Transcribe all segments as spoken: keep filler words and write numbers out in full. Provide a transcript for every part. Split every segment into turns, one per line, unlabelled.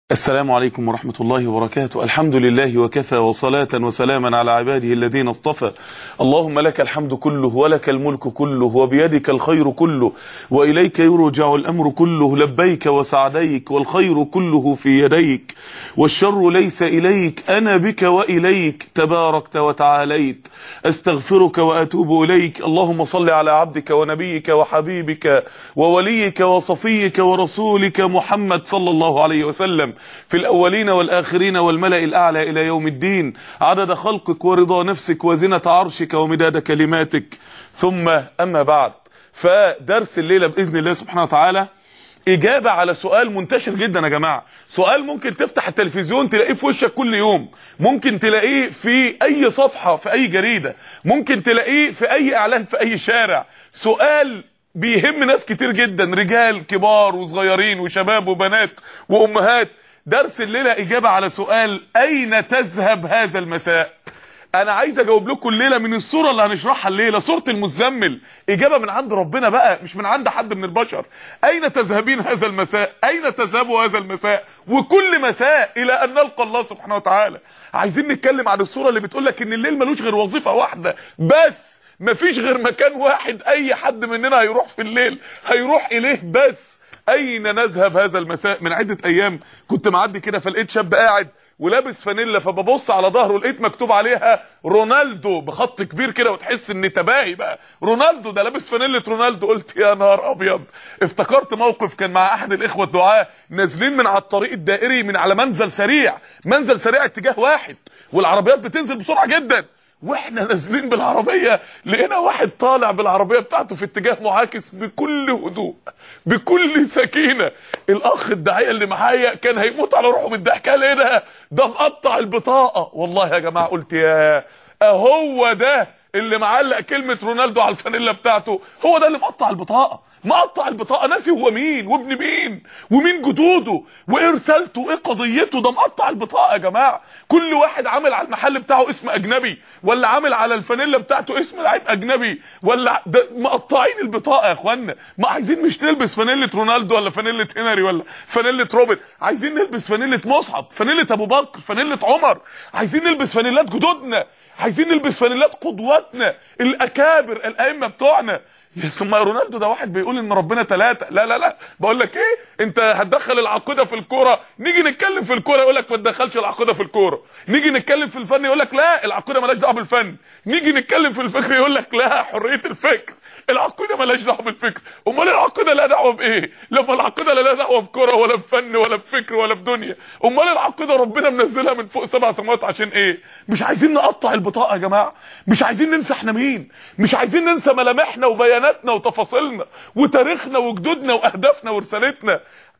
السلام عليكم ورحمة الله وبركاته. الحمد لله وكفى، وصلاة وسلاما على عباده الذين اصطفى. اللهم لك الحمد كله، ولك الملك كله، وبيدك الخير كله، وإليك يرجع الأمر كله. لبيك وسعديك، والخير كله في يديك، والشر ليس إليك. أنا بك وإليك تباركت وتعاليت، أستغفرك وأتوب إليك. اللهم صل على عبدك ونبيك وحبيبك ووليك وصفيك ورسولك محمد صلى الله عليه وسلم، في الأولين والآخرين والملأ الأعلى إلى يوم الدين، عدد خلقك ورضا نفسك وزنة عرشك ومداد كلماتك. ثم أما بعد، فدرس الليلة بإذن الله سبحانه وتعالى إجابة على سؤال منتشر جدا يا جماعة. سؤال ممكن تفتح التلفزيون تلاقيه في وشك كل يوم، ممكن تلاقيه في أي صفحة في أي جريدة، ممكن تلاقيه في أي إعلان في أي شارع. سؤال بيهم ناس كتير جدا، رجال كبار وصغيرين وشباب وبنات وأمهات. درس الليلة إجابة على سؤال: أين تذهب هذا المساء؟ أنا عايز أجاوب لكم الليلة من السورة اللي هنشرحها الليلة، سورة المزمل. إجابة من عند ربنا بقى، مش من عند حد من البشر. أين تذهبين هذا المساء؟ أين تذهبوا هذا المساء؟ وكل مساء إلى أن نلقى الله سبحانه وتعالى. عايزين نتكلم عن السورة اللي بتقولك إن الليل ملوش غير وظيفة واحدة بس، مفيش غير مكان واحد أي حد مننا هيروح في الليل هيروح إليه بس. أين نذهب هذا المساء؟ من عدة أيام كنت معدي كده، فلقيت شاب قاعد ولابس فانيلا، فببص على ظهره لقيت مكتوب عليها رونالدو بخط كبير كده، وتحس ان تباهي بقى، رونالدو ده لابس فانيلا رونالدو. قلت يا نهار ابيض. افتكرت موقف كان مع احد الاخوه الدعاه، نازلين من على الطريق الدائري من على منزل سريع، منزل سريع اتجاه واحد، والعربيات بتنزل بسرعه جدا، واحنا نازلين بالعربيه لقينا واحد طالع بالعربيه بتاعته في اتجاه معاكس بكل هدوء بكل سكينه. الاخ الداعيه اللي معايا كان هيموت على روحه من الضحك. قال ايه ده؟ ده مقطع البطاقه. والله يا جماعه قلت يا اهو ده اللي معلق كلمه رونالدو على الفانيلا بتاعته، هو ده اللي مقطع البطاقه. مقطع البطاقه، ناسي هو مين وابن مين ومين جدوده وايه رسالته وايه قضيته. ده مقطع البطاقه يا جماعه. كل واحد عامل على المحل بتاعه اسم اجنبي، ولا عامل على الفانيلا بتاعته اسم لعيب اجنبي، ولا ده مقطعين البطاقه يا اخوانا. ما عايزين مش نلبس فانيله رونالدو ولا فانيله هنري ولا فانيله روبرت، عايزين نلبس فانيله مصعب، فانيله ابو بكر، فانيله عمر. عايزين نلبس فانيلات جدودنا، عايزين نلبس فانيلات قدواتنا الاكابر الائمه بتوعنا. ثم رونالدو ده واحد بيقول ان ربنا ثلاثه. لا لا لا، بقول لك ايه، انت هتدخل العقيده في الكوره، نيجي نتكلم في الكوره يقول لك ما تدخلش العقيده في الكوره، نيجي نتكلم في الفن يقول لك لا العقيده مالهاش دعوه بالفن، نيجي نتكلم في الفكر يقول لك لا حريه الفكر، العقيده مالهاش دعوه بالفكر. امال العقيده لها دعوه بايه؟ لما العقيده لا لها دعوه بكوره ولا بفن ولا بفكر ولا بدنيا، امال العقيده ربنا منزلها من فوق سبع سماوات عشان ايه؟ مش عايزين نقطع البطاقه يا جماعه، مش عايزين ننسى احنا مين، مش عايزين ننسى ملامحنا وبياناتنا وتفاصيلنا وتاريخنا وجدودنا واهدافنا ورسالتنا.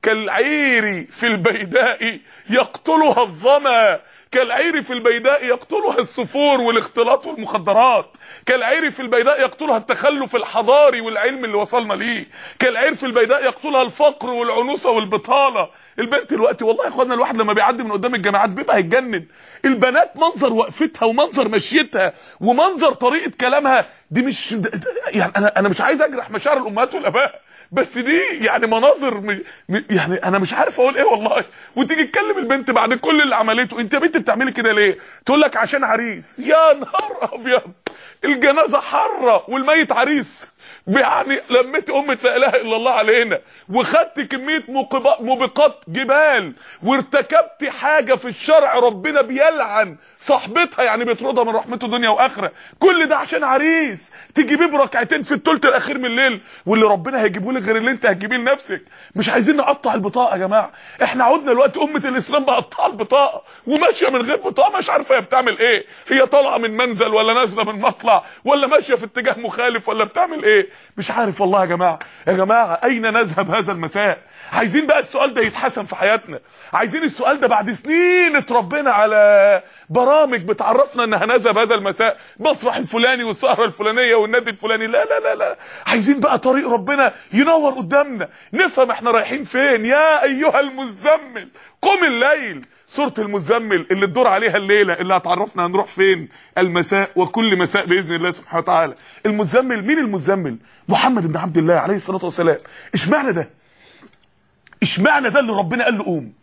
كالعير في البيداء يقتلها الظما، كالعير في البيداء يقتلها السفور والاختلاط والمخدرات، كالعير في البيداء يقتلها التخلف الحضاري والعلم اللي وصلنا ليه، كالعير في البيداء يقتلها الفقر والعنوسه والبطاله. البنت دلوقتي والله يا اخوانا الواحد لما بيعدي من قدام الجامعات بيبقى هيتجنن. البنات منظر وقفتها ومنظر مشيتها ومنظر طريقه كلامها دي مش يعني انا انا مش عايز اجرح مشاعر الامهات والاباء، بس دي يعني مناظر م... م... يعني انا مش عارف اقول ايه والله. وتيجي تكلم البنت بعد كل اللي عملته، انت يا بنت بتعملي كده ليه؟ تقول لك عشان عريس. يا نهار ابيض، الجنازه حره والميت عريس. يعني لميت امه لا اله الا الله علينا، وخدت كميه موبقات جبال، وارتكبت حاجه في الشرع ربنا بيلعن صاحبتها، يعني بيطردها من رحمته دنيا واخره. كل ده عشان عريس تجيبيه بركعتين في الثلث الاخير من الليل، واللي ربنا هيجيبه لك غير اللي انت هتجيبيه لنفسك. مش عايزين نقطع البطاقه يا جماعه. احنا عودنا دلوقتي امه الاسلام مقطعه البطاقه وماشيه من غير بطاقه، مش عارفه هي بتعمل ايه، هي طالعه من منزل ولا نازله من مطلع ولا ماشيه في اتجاه مخالف ولا بتعمل ايه، مش عارف والله. يا جماعه يا جماعه اين نذهب هذا المساء؟ عايزين بقى السؤال ده يتحسن في حياتنا، عايزين السؤال ده بعد سنين اتربينا على برامج بتعرفنا ان هنذهب هذا المساء، مسرح الفلاني والسهره الفلانيه والنادي الفلاني. لا لا لا لا، عايزين بقى طريق ربنا ينور قدامنا، نفهم احنا رايحين فين. يا ايها المزمل قم الليل. سورة المزمل اللي تدور عليها الليلة، اللي هتعرفنا هنروح فين المساء وكل مساء بإذن الله سبحانه وتعالى. المزمل مين؟ المزمل محمد بن عبد الله عليه الصلاة والسلام. اشمعنى ده؟ اشمعنى ده اللي ربنا قال له قوم؟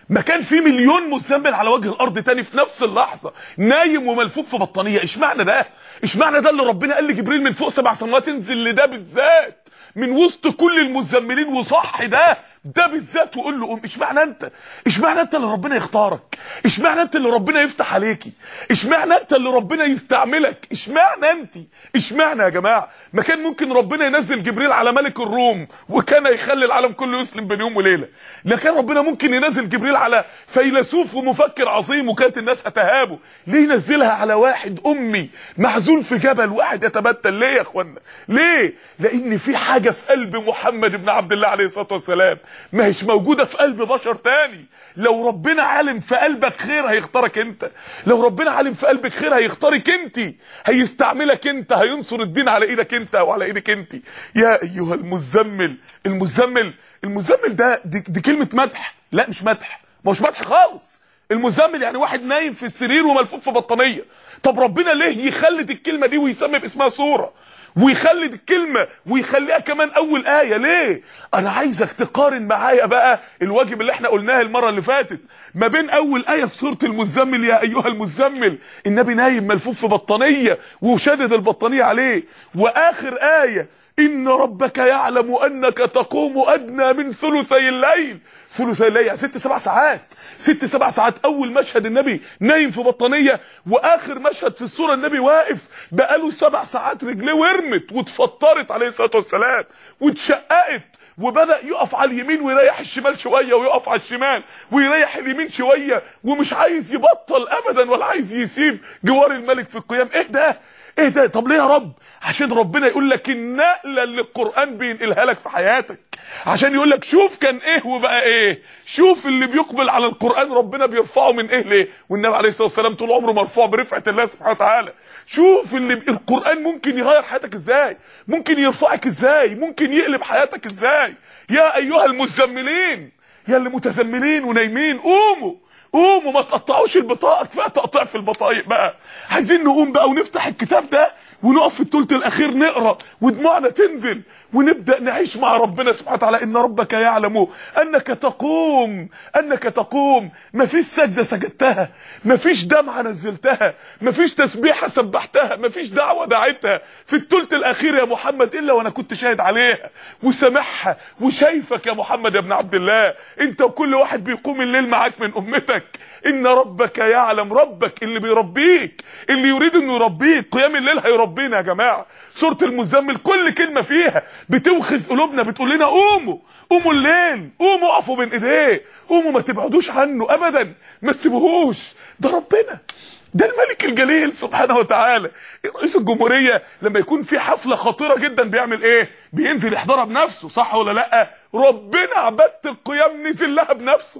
ما كان في مليون مزمل على وجه الارض تاني في نفس اللحظه نايم وملفوف في بطانيه. اشمعنى ده؟ اشمعنى ده اللي ربنا قال لجبريل من فوق سبع سماوات انزل لده بالذات من وسط كل المزملين وصح ده ده بالذات وقول له قوم؟ اشمعنى انت؟ اشمعنى انت اللي ربنا يختارك؟ اشمعنى انت اللي ربنا يفتح عليكي؟ اشمعنى انت اللي ربنا يستعملك؟ اشمعنى انت؟ اشمعنى يا جماعه؟ ما كان ممكن ربنا ينزل جبريل على ملك الروم وكان يخلي العالم كله يسلم بين يوم وليله. لا، كان ربنا ممكن ينزل جبريل على فيلسوف ومفكر عظيم وكانت الناس هتهابه. ليه ينزلها على واحد امي معزول في جبل واحد يتبتل؟ ليه يا اخوانا؟ ليه؟ لان في حاجه في قلب محمد بن عبد الله عليه الصلاه والسلام ما هيش موجوده في قلب بشر تاني. لو ربنا عالم في قلبك خير هيختارك انت، لو ربنا عالم في قلبك خير هيختارك انت، هيستعملك انت، هينصر الدين على ايدك انت وعلى ايدك انت. يا ايها المزمل. المزمل المزمل ده دي, دي كلمه مدح؟ لا مش مدح، ما هوش مدح خالص. المزمل يعني واحد نايم في السرير وملفوف في بطانيه. طب ربنا ليه يخلد الكلمه دي ويسمي باسمها سوره ويخلد الكلمه ويخليها كمان اول ايه؟ ليه؟ انا عايزك تقارن معايا بقى الواجب اللي احنا قلناه المره اللي فاتت ما بين اول ايه في سوره المزمل يا ايها المزمل النبي نايم ملفوف في بطانيه وشادد البطانيه عليه، واخر ايه ان ربك يعلم انك تقوم ادنى من ثلثي الليل. ثلثي الليل يعني ست سبع ساعات، ست سبع ساعات. اول مشهد النبي نايم في بطانيه، واخر مشهد في السوره النبي واقف بقاله سبع ساعات رجليه ورمت واتفطرت عليه الصلاه والسلام واتشققت، وبدأ يقف على اليمين ويريح الشمال شويه ويقف على الشمال ويريح اليمين شويه، ومش عايز يبطل ابدا ولا عايز يسيب جوار الملك في القيام. ايه ده؟ ايه ده؟ طب ليه يا رب؟ عشان ربنا يقول لك النقله اللي القران بينقلها لك في حياتك، عشان يقول لك شوف كان ايه وبقى ايه، شوف اللي بيقبل على القران ربنا بيرفعه من ايه ليه، والنبي عليه الصلاه والسلام طول عمره مرفوع برفعه الله سبحانه وتعالى. شوف اللي القران ممكن يغير حياتك ازاي، ممكن يرفعك ازاي، ممكن يقلب حياتك ازاي. يا ايها المزملين، يا اللي متزملين ونايمين قوموا قوموا، ما تقطعوش البطاقه، كفايه تقطيع في البطايق بقى. عايزين نقوم بقى ونفتح الكتاب ده ونقف في الثلث الاخير نقرا ودموعنا تنزل ونبدا نعيش مع ربنا سبحانه وتعالى. ان ربك يعلم انك تقوم، انك تقوم. مفيش سجده سجدتها، مفيش دمعه نزلتها، مفيش تسبيحه سبحتها، مفيش دعوه دعيتها في الثلث الاخير يا محمد الا وانا كنت شاهد عليها وسامعها وشايفك يا محمد يا ابن عبد الله، انت وكل واحد بيقوم الليل معاك من امتك. ان ربك يعلم، ربك اللي بيربيك، اللي يريد انه يربيك. قيام الليل هيربينا يا جماعه. سوره المزمل كل كلمه فيها بتوخز قلوبنا، بتقول لنا قوموا قوموا الليل، قوموا اقفوا بين ايديه، قوموا ما تبعدوش عنه ابدا، ما تسيبوهوش. ده ربنا، ده الملك الجليل سبحانه وتعالى. رئيس الجمهوريه لما يكون في حفله خطيره جدا بيعمل ايه؟ بينزل يحضرها بنفسه، صح ولا لا؟ ربنا عباده القيام نزل لها بنفسه،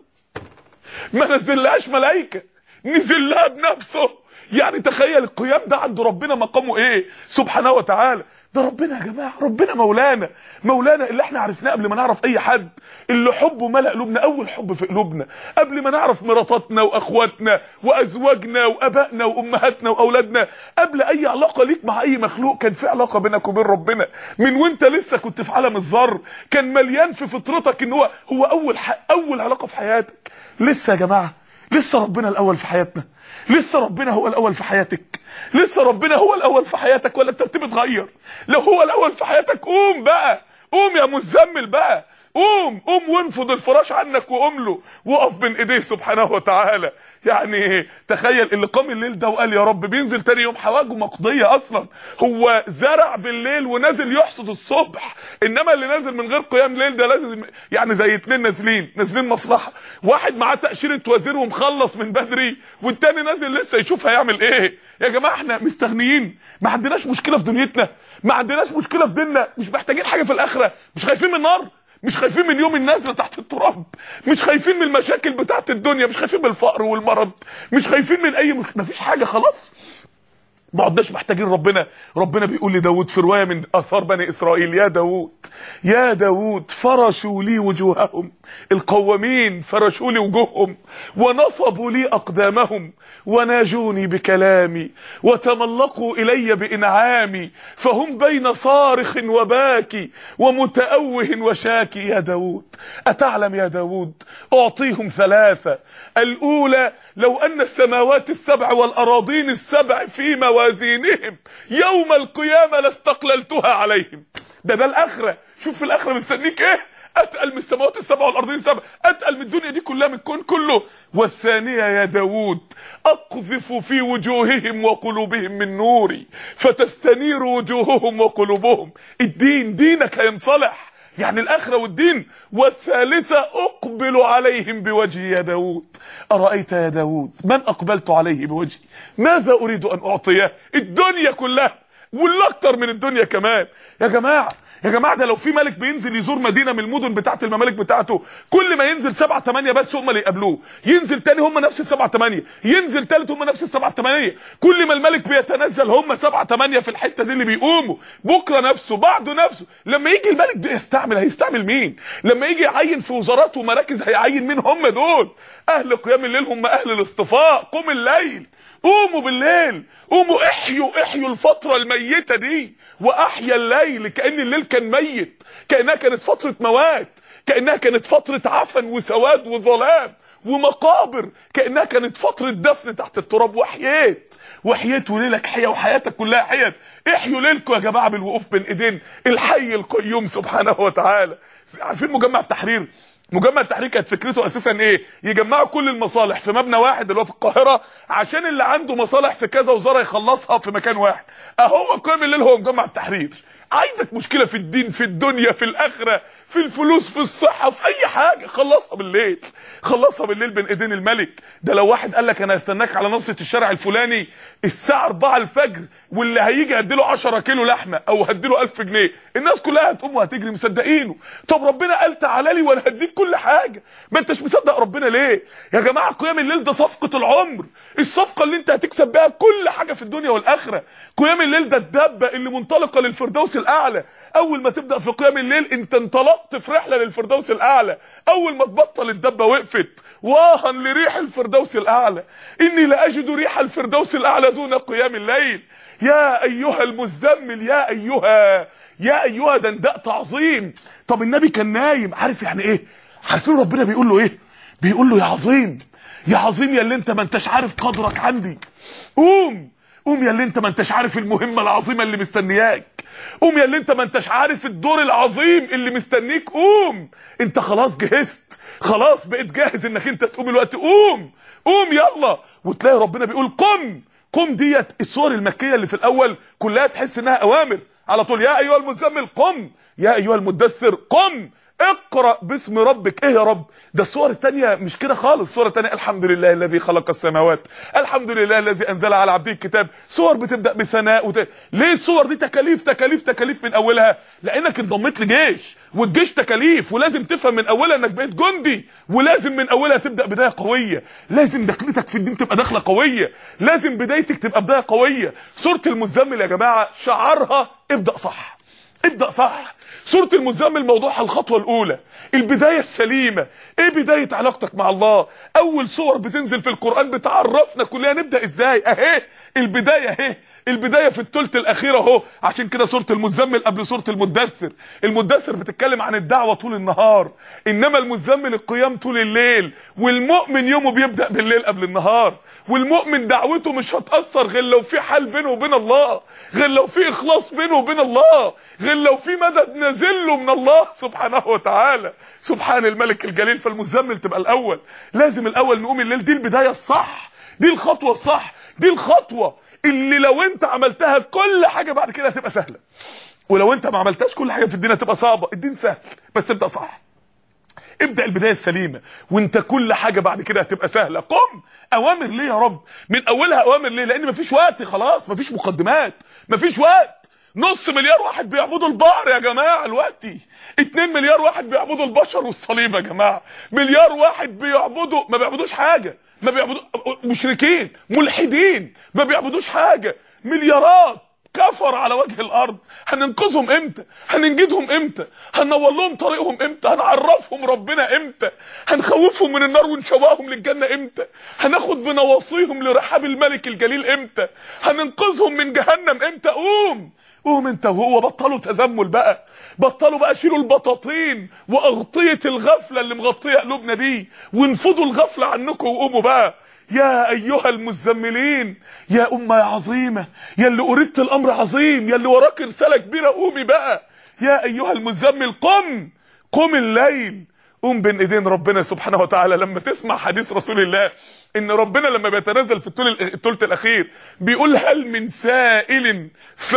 ما نزلهاش ملائكه، نزل لها بنفسه. يعني تخيل القيام ده عند ربنا مقامه ايه سبحانه وتعالى. ده ربنا يا جماعه، ربنا مولانا، مولانا اللي احنا عرفناه قبل ما نعرف اي حد، اللي حبه ملأ قلوبنا، اول حب في قلوبنا قبل ما نعرف مراتاتنا واخواتنا وازواجنا وابائنا وامهاتنا واولادنا. قبل اي علاقه ليك مع اي مخلوق كان في علاقه بينك وبين ربنا. من وانت لسه كنت في عالم الذر كان مليان في فطرتك ان هو هو اول اول علاقه في حياتك. لسه يا جماعه، لسه ربنا الاول في حياتنا، لسه ربنا هو الاول في حياتك، لسه ربنا هو الاول في حياتك، ولا الترتيب اتغير؟ لو هو الاول في حياتك قوم بقى، قوم يا مزمل بقى، قوم قوم وانفض الفراش عنك وقوم له وقف بين ايديه سبحانه وتعالى. يعني تخيل اللي قام الليل ده وقال يا رب بينزل تاني يوم حواجه مقضيه. اصلا هو زرع بالليل ونازل يحصد الصبح، انما اللي نازل من غير قيام ليل ده لازم يعني زي اتنين نازلين نازلين مصلحه، واحد معاه تاشيره وزير ومخلص من بدري والتاني نازل لسه يشوف هيعمل ايه. يا جماعه احنا مستغنيين، ما عندناش مشكله في دنيتنا، ما عندناش مشكله في ديننا، مش محتاجين حاجه في الاخره، مش خايفين من النار، مش خايفين من يوم النزله تحت التراب، مش خايفين من المشاكل بتاعت الدنيا، مش خايفين من الفقر والمرض، مش خايفين من اي مش... مفيش حاجه خلاص. ما عدناش محتاجين ربنا. ربنا بيقول لداود في روايه من اثار بني اسرائيل: يا داود يا داود فرشوا لي وجوههم، القوامين فرشوا لي وجوههم، ونصبوا لي اقدامهم، وناجوني بكلامي، وتملقوا الي بانعامي، فهم بين صارخ وباكي ومتأوه وشاكي. يا داود اتعلم يا داود اعطيهم ثلاثه: الاولى لو ان السماوات السبع والاراضين السبع في موازينهم يوم القيامه لاستقللتها عليهم. ده ده الاخره. شوف في الاخره مستنيك ايه؟ اتقل من السماوات السبع والارضين السبع، اتقل من الدنيا دي كلها، من الكون كله. والثانيه يا داود اقذف في وجوههم وقلوبهم من نوري فتستنير وجوههم وقلوبهم. الدين دينك هينصلح، يعني الاخره والدين. والثالثه اقبل عليهم بوجهي يا داود. ارايت يا داود من اقبلت عليه بوجهي ماذا اريد ان اعطيه؟ الدنيا كلها والاكتر من الدنيا كمان. يا جماعه يا جماعه ده لو في ملك بينزل يزور مدينه من المدن بتاعت الممالك بتاعته، كل ما ينزل سبعة تمانية بس هم اللي يقابلوه، ينزل تاني هم نفس السبعة تمانية، ينزل تالت هم نفس السبعة تمانية، كل ما الملك بيتنزل هم سبعة تمانية في الحته دي اللي بيقوموا. بكره نفسه بعده نفسه. لما يجي الملك بيستعمل هيستعمل مين؟ لما يجي يعين في وزارات ومراكز هيعين مين؟ هم دول اهل قيام الليل، هم اهل الاصطفاء. قوم الليل، قوموا بالليل، قوموا احيوا احيوا الفتره الميته دي. واحيا الليل كأن الليل كان ميت، كأنها كانت فتره موات، كأنها كانت فتره عفن وسواد وظلام ومقابر، كأنها كانت فتره دفن تحت التراب. وحييت وحييت وليلك حيا وحياتك كلها حيات. احيوا ليلكم يا جماعه بالوقوف بين ايدين الحي القيوم سبحانه وتعالى. عارفين مجمع التحرير؟ مجمع التحرير كانت فكرته اساسا ايه؟ يجمعوا كل المصالح في مبنى واحد اللي هو في القاهره، عشان اللي عنده مصالح في كذا وزاره يخلصها في مكان واحد. اهو قيام الليل هو مجمع التحرير. عندك مشكله في الدين، في الدنيا، في الاخره، في الفلوس، في الصحه، في اي حاجه، خلصها بالليل. خلصها بالليل بين ايدين الملك. ده لو واحد قال لك انا هستناك على نص الشارع الفلاني الساعه أربعة الفجر، واللي هيجي هديله عشرة كيلو لحمه او هديله ألف جنيه، الناس كلها هتقوم وهتجري مصدقينه. طب ربنا قال تعالى لي وانا هديك كل حاجه، ما انتش مصدق ربنا ليه؟ يا جماعه قيام الليل ده صفقه العمر، الصفقه اللي انت هتكسب بيها كل حاجه في الدنيا والاخره. قيام الليل ده الدبه اللي منطلقه للفردوس الاعلى. اول ما تبدا في قيام الليل انت انطلقت في رحله للفردوس الاعلى. اول ما تبطل الدبه وقفت. واها لريح الفردوس الاعلى، اني لاجد ريح الفردوس الاعلى دون قيام الليل. يا ايها المزمل، يا ايها يا ايها ده نداء تعظيم. طب النبي كان نايم، عارف يعني ايه؟ عارفين ربنا بيقول له ايه؟ بيقول له يا عظيم، يا عظيم يا اللي انت ما انتش عارف قدرك عندي، قوم قوم يا اللي انت ما انتش عارف المهمه العظيمه اللي مستنياك، قوم يا اللي انت ما انتش عارف الدور العظيم اللي مستنيك، قوم. انت خلاص جهزت، خلاص بقيت جاهز انك انت تقوم الوقت، قوم قوم يلا. وتلاقي ربنا بيقول قم قم. ديت السور المكيه اللي في الاول كلها تحس انها اوامر على طول. يا ايها المزمل قم، يا ايها المدثر قم، اقرأ باسم ربك. ايه يا رب؟ ده الصور التانية مش كده خالص. الصور التانية الحمد لله الذي خلق السماوات، الحمد لله الذي انزل على عبده الكتاب. صور بتبدأ بثناء وت... ليه الصور دي تكاليف تكاليف تكاليف من اولها؟ لانك انضميت لجيش، والجيش تكاليف، ولازم تفهم من اولها انك بقيت جندي، ولازم من اولها تبدأ بداية قوية. لازم دخلتك في الدين تبقى دخلة قوية، لازم بدايتك تبقى بداية قوية. سورة المزمل يا جماعة شعارها ابدأ صح، ابدأ صح. سورة المزمل موضوعها الخطوة الأولى، البداية السليمة. ايه بداية علاقتك مع الله؟ أول صور بتنزل في القرآن بتعرفنا كلنا نبدأ ازاي. اهي البداية، اهي البداية في الثلث الأخير اهو. عشان كده سورة المزمل قبل سورة المدثر. المدثر بتتكلم عن الدعوة طول النهار، إنما المزمل القيام طول الليل. والمؤمن يومه بيبدأ بالليل قبل النهار، والمؤمن دعوته مش هتأثر غير لو في حال بينه وبين الله، غير لو في إخلاص بينه وبين الله، غير لو في مدد نازله من الله سبحانه وتعالى. سبحان الملك الجليل. فالمزمل تبقى الأول، لازم الأول نقوم الليل. دي البداية الصح، دي الخطوة الصح، دي الخطوة اللي لو انت عملتها كل حاجة بعد كده هتبقى سهلة، ولو انت ما عملتهاش كل حاجة في الدين هتبقى صعبة. الدين سهل بس ابدأ صح، ابدأ البداية السليمة وانت كل حاجة بعد كده هتبقى سهلة. قم. اوامر ليه يا رب؟ من اولها اوامر ليه؟ لان مفيش وقت، خلاص مفيش مقدمات، مفيش وقت. نص مليار واحد بيعبدوا البقر يا جماعه دلوقتي، اتنين مليار واحد بيعبدوا البشر والصليب يا جماعه، مليار واحد بيعبدوا ما بيعبدوش حاجه، ما بيعبدوا مشركين ملحدين ما بيعبدوش حاجه، مليارات كفر على وجه الارض. هننقذهم امتى؟ هننجدهم امتى؟ هننور لهم طريقهم امتى؟ هنعرفهم ربنا امتى؟ هنخوفهم من النار ونشوقهم للجنه امتى؟ هناخد بنواصيهم لرحاب الملك الجليل امتى؟ هننقذهم من جهنم امتى؟ قوم قوم انت وهو، بطلوا تزمل بقى، بطلوا بقى شيلوا البطاطين واغطيه الغفله اللي مغطيه قلوبنا دي، وانفضوا الغفله عنكم وقوموا بقى. يا ايها المزملين، يا امه يا عظيمه، يا اللي اردت الامر عظيم، يا اللي وراك رساله كبيره، قومي بقى. يا ايها المزمل قم قم الليل، قوم بين ايدين ربنا سبحانه وتعالى. لما تسمع حديث رسول الله ان ربنا لما بيتنزل في الثلث الاخير بيقول هل من سائل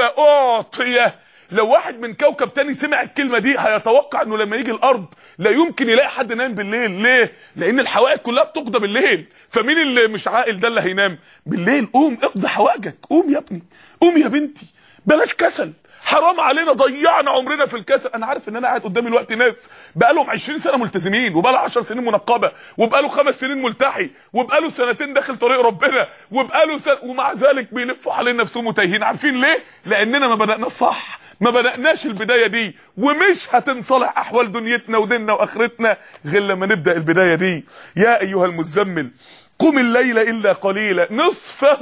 فاعطيه، لو واحد من كوكب تاني سمع الكلمه دي هيتوقع انه لما يجي الارض لا يمكن يلاقي حد نايم بالليل. ليه؟ لان الحوائج كلها بتقضى بالليل، فمين اللي مش عاقل ده اللي هينام بالليل؟ قوم اقضي حوائجك، قوم يا ابني، قوم يا بنتي، بلاش كسل. حرام علينا ضيعنا عمرنا في الكسل. انا عارف ان انا قاعد قدامي الوقت ناس بقالهم عشرين سنه ملتزمين، وبقاله عشر سنين منقبه، وبقاله خمس سنين ملتحي، وبقاله سنتين داخل طريق ربنا، وبقاله سنة ومع ذلك بيلفوا حوالين نفسهم وتايهين. عارفين ليه؟ لاننا ما بدأناش صح، ما بدأناش البدايه دي، ومش هتنصلح احوال دنيتنا وديننا واخرتنا غير لما نبدا البدايه دي. يا ايها المزمل قم الليل الا قليلا نصفه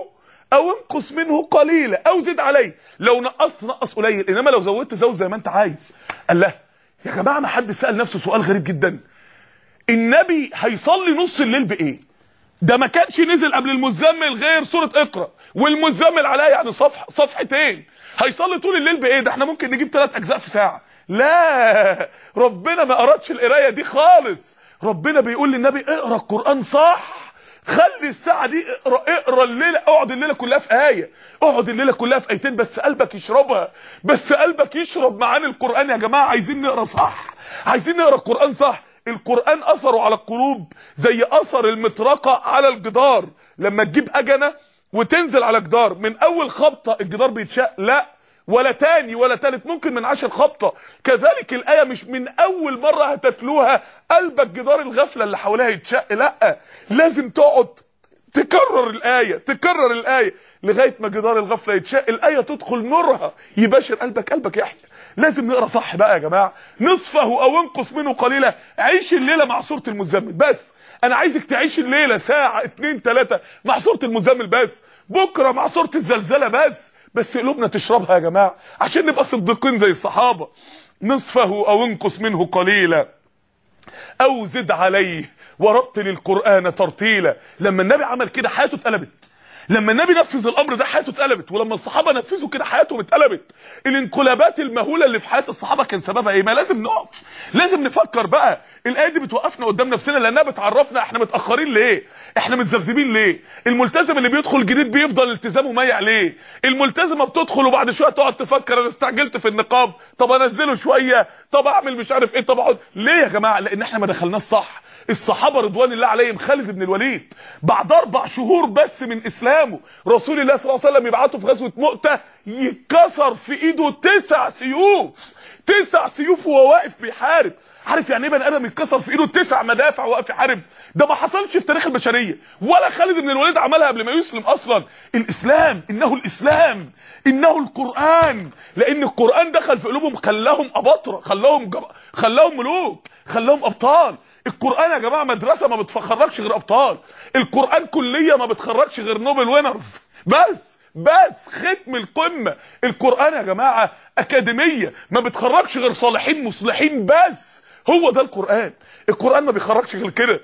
او انقص منه قليلا او زد عليه. لو نقصت نقص قليل، انما لو زودت زود زي ما انت عايز. قال له يا جماعه ما حد سأل نفسه سؤال غريب جدا، النبي هيصلي نص الليل بايه؟ ده ما كانش نزل قبل المزمل غير سوره اقرا، والمزمل عليها يعني صفحه صفحتين، هيصلي طول الليل بايه؟ ده احنا ممكن نجيب ثلاث اجزاء في ساعه. لا، ربنا ما ارادش القرايه دي خالص. ربنا بيقول للنبي اقرا القران صح، خلي الساعه دي اقرا اقرا الليله، اقعد الليله كلها في ايه، اقعد الليله كلها في ايتين، بس قلبك يشربها، بس قلبك يشرب معاني القران. يا جماعه عايزين نقرا صح، عايزين نقرا القران صح. القران اثره على القلوب زي اثر المطرقه على الجدار. لما تجيب اجنه وتنزل على جدار، من اول خبطه الجدار بيتشق، لا، ولا تاني ولا تالت، ممكن من عشر خبطه. كذلك الايه مش من اول مره هتتلوها قلبك جدار الغفله اللي حواليها يتشق، لا، لازم تقعد تكرر الايه، تكرر الايه لغايه ما جدار الغفله يتشق، الايه تدخل نورها يباشر قلبك، قلبك يحيى. لازم نقرا صح بقى يا جماعه. نصفه او انقص منه قليلا. عيش الليله مع سوره المزمل بس. انا عايزك تعيش الليله ساعه اتنين تلاته مع سوره المزمل بس، بكره مع سوره الزلزله بس، بس قلوبنا تشربها يا جماعه عشان نبقى صديقين زي الصحابه. نصفه او انقص منه قليلا او زد عليه ورتل القران ترتيلا. لما النبي عمل كده حياته اتقلبت، لما النبي نفذ الامر ده حياته اتقلبت، ولما الصحابه نفذوا كده حياتهم اتقلبت. الانقلابات المهوله اللي في حياه الصحابه كان سببها ايه؟ ما لازم نقف، لازم نفكر بقى. الايه دي بتوقفنا قدام نفسنا لانها بتعرفنا احنا متاخرين ليه، احنا متذبذبين ليه. الملتزم اللي بيدخل جديد بيفضل التزامه ميع ليه. الملتزمه بتدخل وبعد شويه تقعد تفكر انا استعجلت في النقاب، طب انزله شويه، طب اعمل مش عارف ايه، طب اقعد ليه يا جماعه؟ لان احنا ما دخلناش صح. الصحابه رضوان الله عليهم، خالد بن الوليد بعد اربع شهور بس من اسلامه رسول الله صلى الله عليه وسلم يبعته في غزوه مؤته، يتكسر في ايده تسع سيوف، تسع سيوف وهو واقف بيحارب. عارف يعني ايه بني ادم يتكسر في ايده تسع مدافع واقف يحارب؟ ده ما حصلش في تاريخ البشريه، ولا خالد بن الوليد عملها قبل ما يسلم اصلا. الاسلام انه الاسلام انه القران، لان القران دخل في قلوبهم خلاهم اباطره، خلاهم جب... خلاهم ملوك، خلاهم ابطال. القران يا جماعه مدرسه ما بتخرجش غير ابطال، القران كليه ما بتخرجش غير نوبل وينرز بس بس ختم القمه. القران يا جماعه اكاديميه ما بتخرجش غير صالحين مصلحين بس، هو ده القران. القران ما بيخرجش غير كده.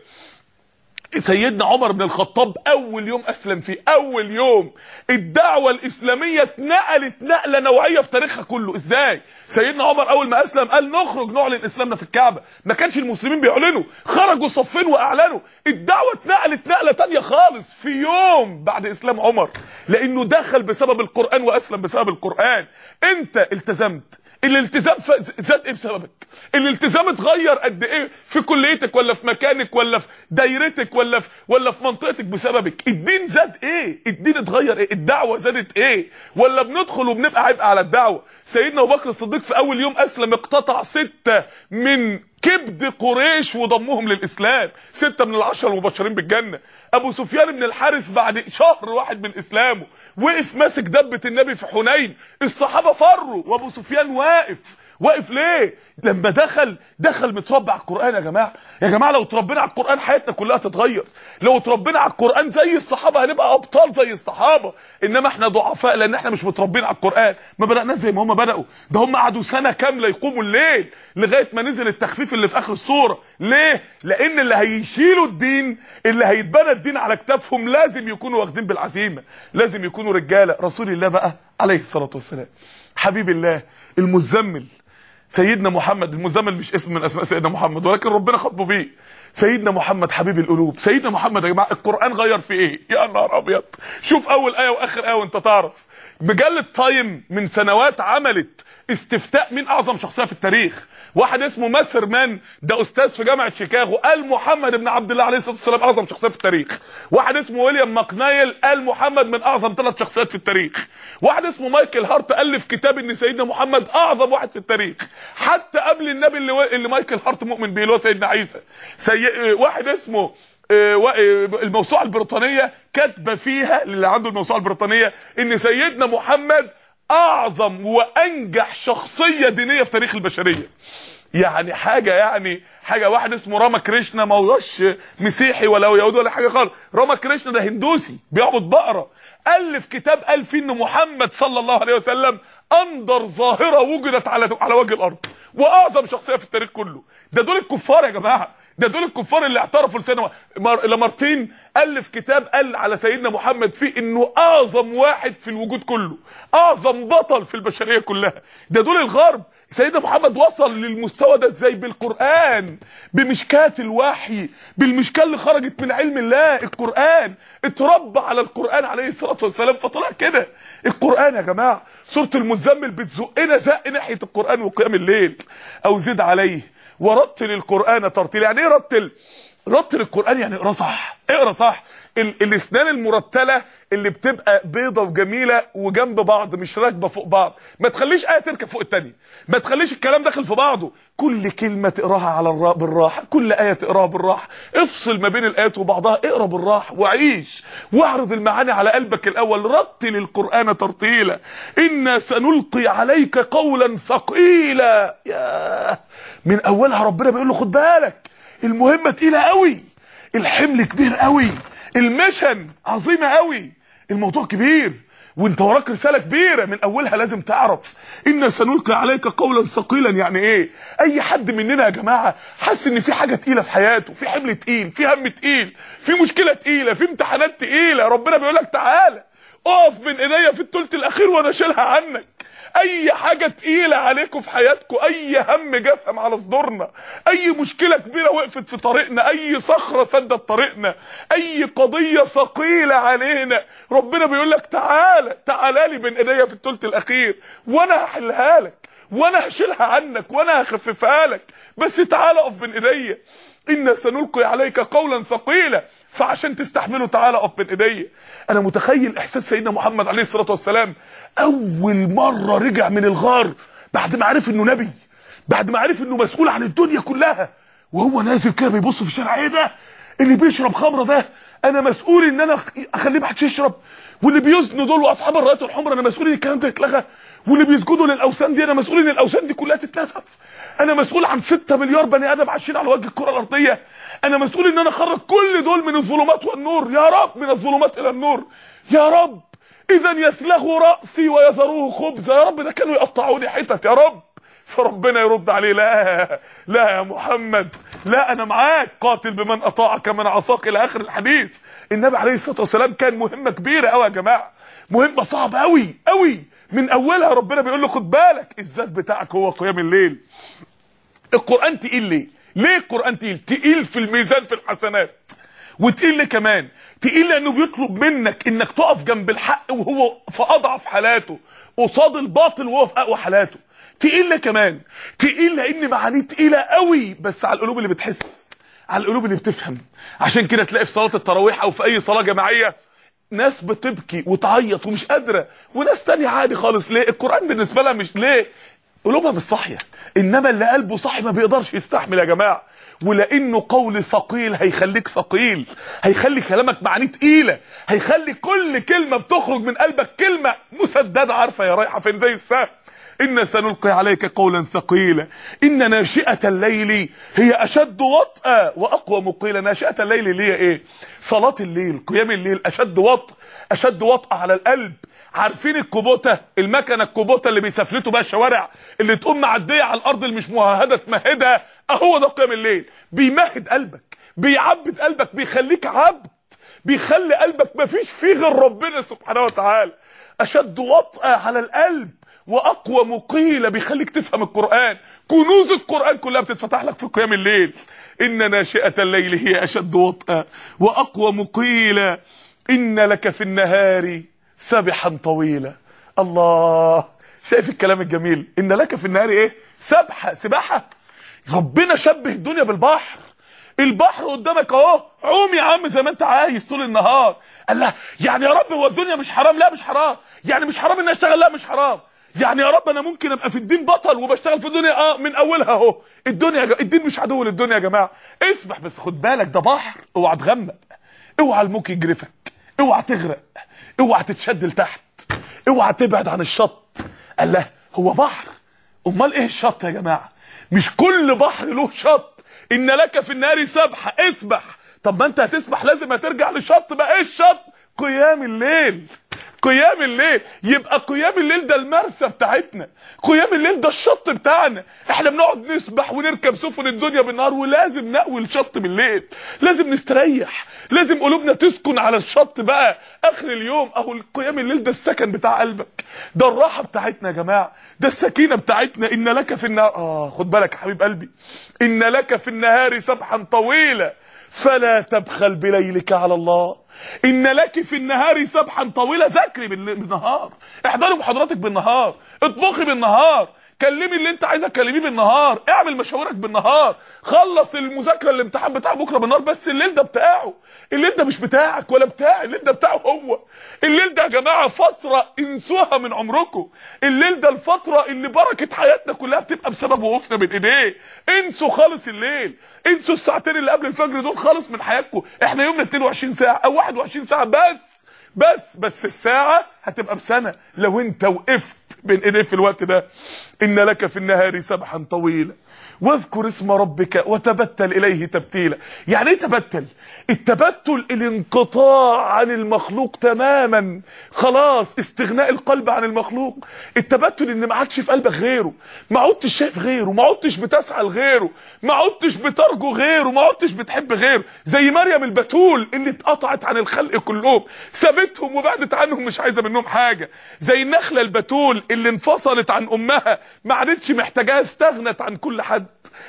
سيدنا عمر بن الخطاب اول يوم اسلم فيه، اول يوم الدعوه الاسلاميه اتنقلت نقله نوعيه في تاريخها كله. ازاي؟ سيدنا عمر اول ما اسلم قال نخرج نعلن اسلامنا في الكعبه، ما كانش المسلمين بيعلنوا، خرجوا صفين واعلنوا. الدعوه اتنقلت نقله تانية خالص في يوم بعد اسلام عمر، لانه دخل بسبب القران واسلم بسبب القران. انت التزمت، الالتزام زاد ايه بسببك؟ الالتزام اتغير قد ايه في كليتك ولا في مكانك ولا في دايرتك ولا في ولا في منطقتك بسببك؟ الدين زاد ايه؟ الدين اتغير ايه؟ الدعوه زادت ايه؟ ولا بندخل وبنبقى عبء على الدعوه؟ سيدنا ابو بكر الصديق في اول يوم اسلم اقتطع سته من كبد قريش وضمهم للاسلام، ستة من العشرة المبشرين بالجنة. ابو سفيان بن الحارث بعد شهر واحد من اسلامه وقف ماسك دبة النبي في حنين، الصحابة فروا وابو سفيان واقف. واقف ليه؟ لما دخل دخل متربى على القرآن. يا جماعة يا جماعة لو اتربينا على القرآن حياتنا كلها تتغير. لو اتربينا على القرآن زي الصحابة هنبقى ابطال زي الصحابة، انما احنا ضعفاء لان احنا مش متربيين على القرآن. ما بدأناش زي ما هم بدأوا، ده هم قعدوا سنة كاملة يقوموا الليل لغاية ما نزل التخفيف اللي في اخر السورة. ليه؟ لان اللي هيشيلوا الدين، اللي هيتبنى الدين على كتافهم لازم يكونوا واخدين بالعزيمة، لازم يكونوا رجالة. رسول الله بقى عليه الصلاة والسلام حبيب الله المزمل سيدنا محمد، المزمل مش اسم من اسماء سيدنا محمد ولكن ربنا خطبه بيه، سيدنا محمد حبيب القلوب. سيدنا محمد يا جماعه القرآن غير في ايه؟ يا نهار ابيض. شوف اول ايه واخر ايه وانت تعرف. مجله تايم من سنوات عملت استفتاء مين اعظم شخصيه في التاريخ. واحد اسمه ماسر مان، ده استاذ في جامعه شيكاغو، قال محمد بن عبد الله عليه الصلاه والسلام اعظم شخصيه في التاريخ. واحد اسمه ويليام ماكنايل قال محمد من اعظم ثلاث شخصيات في التاريخ. واحد اسمه مايكل هارت الف كتاب ان سيدنا محمد اعظم واحد في التاريخ حتى قبل النبي اللي, اللي مايكل هارت مؤمن به اللي هو سيدنا عيسى. سي... واحد اسمه الموسوعه البريطانيه كاتبه فيها اللي عنده الموسوعه البريطانيه ان سيدنا محمد اعظم وانجح شخصيه دينيه في تاريخ البشريه. يعني حاجه يعني حاجه. واحد اسمه راما كريشنا، ما هوش مسيحي ولا يهودي ولا حاجه خالص، راما كريشنا ده هندوسي بيعبد بقره، الف كتاب قال فيه ان محمد صلى الله عليه وسلم اندر ظاهره وجدت على على وجه الارض واعظم شخصيه في التاريخ كله. ده دول الكفار يا جماعه، ده دول الكفار اللي اعترفوا لسيدنا مار... لامارتين الف كتاب قال على سيدنا محمد فيه انه اعظم واحد في الوجود كله، اعظم بطل في البشريه كلها. ده دول الغرب. سيدنا محمد وصل للمستوى ده ازاي؟ بالقرآن، بمشكات الوحي، بالمشكاه اللي خرجت من علم الله. القرآن اتربى على القرآن عليه الصلاه والسلام فطلع كده. القرآن يا جماعه سوره المزمل بتزقنا زق ناحيه القرآن وقيام الليل. او زد عليه ورتل القرآن ترتيلا. يعني ايه رتل؟ رتل القرآن يعني اقرا صح، اقرا صح. ال الاسنان المرتله اللي بتبقى بيضه وجميله وجنب بعض مش راكبه فوق بعض، ما تخليش ايه تركب فوق الثانيه، ما تخليش الكلام داخل في بعضه. كل كلمه تقراها على الراء بالراحه، كل ايه تقراها بالراحه، افصل ما بين الايات وبعضها، اقرا بالراحه وعيش واعرض المعاني على قلبك الاول. رتل القرآن ترتيلا انا سنلقي عليك قولا ثقيلا. يا من اولها ربنا بيقول له خد بالك المهمه تقيله قوي، الحمل كبير قوي، المشن عظيمه قوي، الموضوع كبير وانت وراك رساله كبيره. من اولها لازم تعرف ان سنلقي عليك قولا ثقيلا. يعني ايه؟ اي حد مننا يا جماعه حاسس ان في حاجه تقيله في حياته، في حمل تقيل، في هم تقيل، في مشكله تقيله، في امتحانات تقيله، ربنا بيقول لك تعالى اقف بين ايديا في الثلث الاخير وانا اشيلها عنك. اي حاجه تقيله عليكم في حياتكم، اي هم جسم على صدورنا، اي مشكله كبيره وقفت في طريقنا، اي صخره سدت طريقنا، اي قضيه ثقيله علينا، ربنا بيقول لك تعالى تعالى لي بين ايديا في الثلث الاخير وانا هحلها لك وانا هشيلها عنك وانا هخففها لك، بس تعالى اقف بين ايديا. إنا سنلقي عليك قولا ثقيلا، فعشان تستحمله تعالى اقف بين ايديا. انا متخيل احساس سيدنا محمد عليه الصلاه والسلام اول مره رجع من الغار بعد ما عرف انه نبي، بعد ما عرف انه مسؤول عن الدنيا كلها، وهو نازل كده بيبص في الشارع، ايه ده اللي بيشرب خمره ده؟ انا مسؤول ان انا اخليه ما حدش يشرب. واللي بيزنوا دول واصحاب الرايات الحمر انا مسؤول ان الكلام ده يتلغى. واللي بيسجدوا للاوثان دي انا مسؤول ان الاوثان دي كلها تتنسف. انا مسؤول عن ستة مليار بني ادم عايشين على وجه الكره الارضيه. انا مسؤول ان انا اخرج كل دول من الظلمات والنور، يا رب، من الظلمات الى النور يا رب. اذا يسلغوا راسي ويذروه خبزا، يا رب ده كانوا يقطعوني حتت يا رب. فربنا يرد عليه، لا لا يا محمد، لا انا معاك، قاتل بمن اطاعك من عصاك، الى اخر الحديث. النبي عليه الصلاه والسلام كان مهمه كبيره قوي يا جماعه، مهمه صعبه قوي قوي. من اولها ربنا بيقول له خد بالك الذات بتاعك هو قيام الليل. القران تقيل ليه؟ ليه القران تقيل؟ تقيل في الميزان في الحسنات. وتقيل ليه كمان؟ تقيل لانه بيطلب منك انك تقف جنب الحق وهو في اضعف حالاته، قصاد الباطل وهو في اقوى حالاته. تقيل ليه كمان؟ تقيل لان معانيه تقيله قوي، بس على القلوب اللي بتحس، على القلوب اللي بتفهم. عشان كده تلاقي في صلاه التراويح او في اي صلاه جماعيه ناس بتبكي وتعيط ومش قادره، وناس تانية عادي خالص. ليه؟ القران بالنسبه لها مش ليه، قلوبها مش صاحيه. انما اللي قلبه صاحي ما بيقدرش يستحمل يا جماعه. ولانه قول ثقيل هيخليك ثقيل، هيخلي كلامك معانيه تقيله، هيخلي كل كلمه بتخرج من قلبك كلمه مسدده عارفه يا رايحه فين زي السهم. إن سنلقي عليك قولا ثقيلا إن ناشئة الليل هي أشد وطأ وأقوى مقيلا. ناشئة الليل اللي هي إيه؟ صلاة الليل، قيام الليل، أشد وطأ، أشد وطأ على القلب. عارفين الكوبوتة، المكنة الكوبوتة اللي بيسفلتوا بقى الشوارع، اللي تقوم معدية على الأرض اللي مش مهدة تمهدها، أهو ده قيام الليل. بيمهد قلبك، بيعبد قلبك، بيخليك عبد، بيخلي قلبك مفيش فيه غير ربنا سبحانه وتعالى. أشد وطأ على القلب واقوى مقيله، بيخليك تفهم القران. كنوز القران كلها بتتفتح لك في قيام الليل. ان ناشئه الليل هي اشد وطئا واقوى مقيله ان لك في النهار سبحا طويلا. الله، شايف الكلام الجميل؟ ان لك في النهار ايه؟ سبحه، سباحه. ربنا شبه الدنيا بالبحر. البحر قدامك اهو، عوم يا عم زي ما انت عايز طول النهار. قال لا يعني يا رب هو الدنيا مش حرام؟ لا مش حرام. يعني مش حرام ان اشتغل؟ لا مش حرام. يعني يا رب انا ممكن ابقى في الدين بطل وبشتغل في الدنيا اه من اولها اهو. الدنيا الدين مش عدو للدنيا يا جماعه. اسبح بس خد بالك، ده بحر، اوعى تغمق، اوعى الموج يجرفك، اوعى تغرق، اوعى تتشد لتحت، اوعى تبعد عن الشط. قال لا هو بحر، امال ايه الشط يا جماعه؟ مش كل بحر له شط. ان لك في النار سبحه، اسبح. طب ما انت هتسبح لازم هترجع للشط بقى. ايه الشط؟ قيام الليل. قيام الليل. يبقى قيام الليل ده المرسى بتاعتنا، قيام الليل ده الشط بتاعنا. احنا بنقعد نسبح ونركب سفن الدنيا بالنهار، ولازم نقوي الشط بالليل، لازم نستريح، لازم قلوبنا تسكن على الشط بقى اخر اليوم. اهو القيام الليل ده السكن بتاع قلبك، ده الراحه بتاعتنا يا جماعه، ده السكينه بتاعتنا. ان لك في النهار، اه خد بالك يا حبيب قلبي، ان لك في النهار سبحا طويلا فلا تبخل بليلك على الله. ان لك في النهار سبحا طويلا، ذاكري بالنهار، احضري محاضراتك بالنهار، اطبخي بالنهار، كلمي اللي انت عايزه تكلميه بالنهار، اعمل مشاورك بالنهار، خلص المذاكره الامتحان بتاع بكره بالنهار. بس الليل ده بتاعه، الليل ده مش بتاعك ولا بتاعي، الليل ده بتاعه هو. الليل ده يا جماعه فتره انسوها من عمركم. الليل ده الفتره اللي بركه حياتنا كلها بتبقى بسبب وقوفنا بين ايديه. انسوا خالص الليل، انسوا الساعتين اللي قبل الفجر دول خالص من حياتكم. احنا يومنا اتنين وعشرين ساعه او واحد وعشرين ساعه بس بس بس الساعه هتبقى بسنه لو انت وقفت بين ايديه في الوقت ده. ان لك في النهار سبحا طويلا واذكر اسم ربك وتبتل اليه تبتيلا. يعني ايه تبتل؟ التبتل الانقطاع عن المخلوق تماما، خلاص استغناء القلب عن المخلوق. التبتل ان ما عادش في قلبك غيره، ما عدتش شايف غيره، ما عدتش بتسعى لغيره، ما عدتش بترجو غيره، ما عدتش بتحب غيره. زي مريم البتول اللي اتقطعت عن الخلق كلهم، سابتهم وبعدت عنهم مش عايزه منهم حاجه. زي النخله البتول اللي انفصلت عن امها، ما عادتش محتاجاها، استغنت عن كل حد.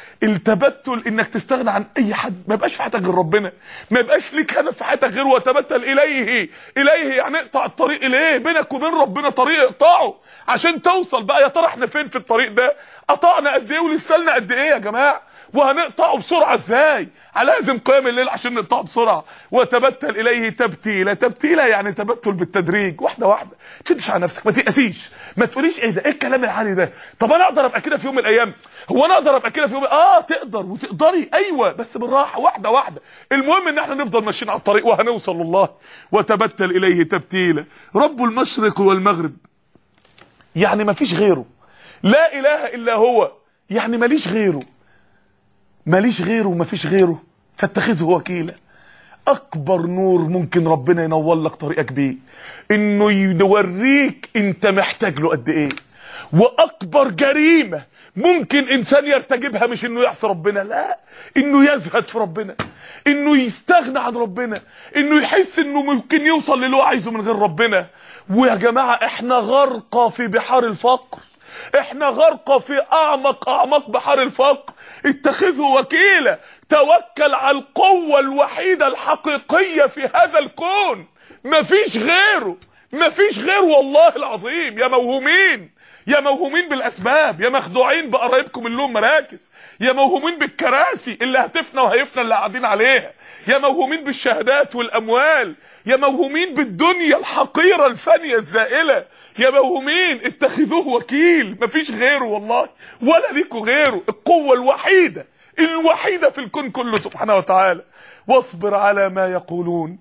التبتل انك تستغنى عن اي حد، ما يبقاش في حياتك غير ربنا، ما يبقاش ليك هدف في حياتك غير وتبتل اليه. اليه يعني اقطع الطريق اليه، بينك وبين ربنا طريق اقطعه عشان توصل بقى. يا ترى احنا فين في الطريق ده؟ قطعنا قد ايه ولسه لنا قد ايه يا جماعه؟ وهنقطعه بسرعه ازاي؟ لازم قيام الليل عشان نقطعه بسرعه. وتبتل اليه تبتيلا. تبتيلا يعني تبتل بالتدريج، واحده واحده، ما تشدش على نفسك، ما تيأسيش، ما تقوليش ايه ده، ايه الكلام العالي ده؟ طب انا اقدر ابقى كده في يوم من الايام؟ هو انا اقدر ابقى كده في يوم؟ اه تقدر وتقدري، ايوه، بس بالراحه، واحده واحده. المهم ان احنا نفضل ماشيين على الطريق وهنوصل لله. وتبتل اليه تبتيلا. رب المشرق والمغرب يعني ما فيش غيره، لا اله الا هو، يعني ماليش غيره، ماليش غيره ومفيش غيره، فاتخذه وكيلا. اكبر نور ممكن ربنا ينور لك طريقك بيه انه يوريك انت محتاج له قد ايه. واكبر جريمه ممكن انسان يرتكبها مش انه يعصي ربنا، لا، انه يزهد في ربنا، انه يستغنى عن ربنا، انه يحس انه ممكن يوصل للي هو عايزه من غير ربنا. ويا جماعه احنا غرقى في بحار الفقر، احنا غرقى في اعمق اعماق بحار الفقر. اتخذه وكيلا، توكل على القوة الوحيدة الحقيقية في هذا الكون، مفيش غيره، مفيش غيره والله العظيم. يا موهومين، يا موهومين بالاسباب، يا مخدوعين بقرايبكم اللي لهم مراكز، يا موهومين بالكراسي اللي هتفنى وهيفنى اللي قاعدين عليها، يا موهومين بالشهادات والاموال، يا موهومين بالدنيا الحقيره الفانيه الزائله، يا موهومين اتخذوه وكيل، مفيش غيره والله، ولا ليكوا غيره، القوه الوحيده الوحيده في الكون كله سبحانه وتعالى. واصبر على ما يقولون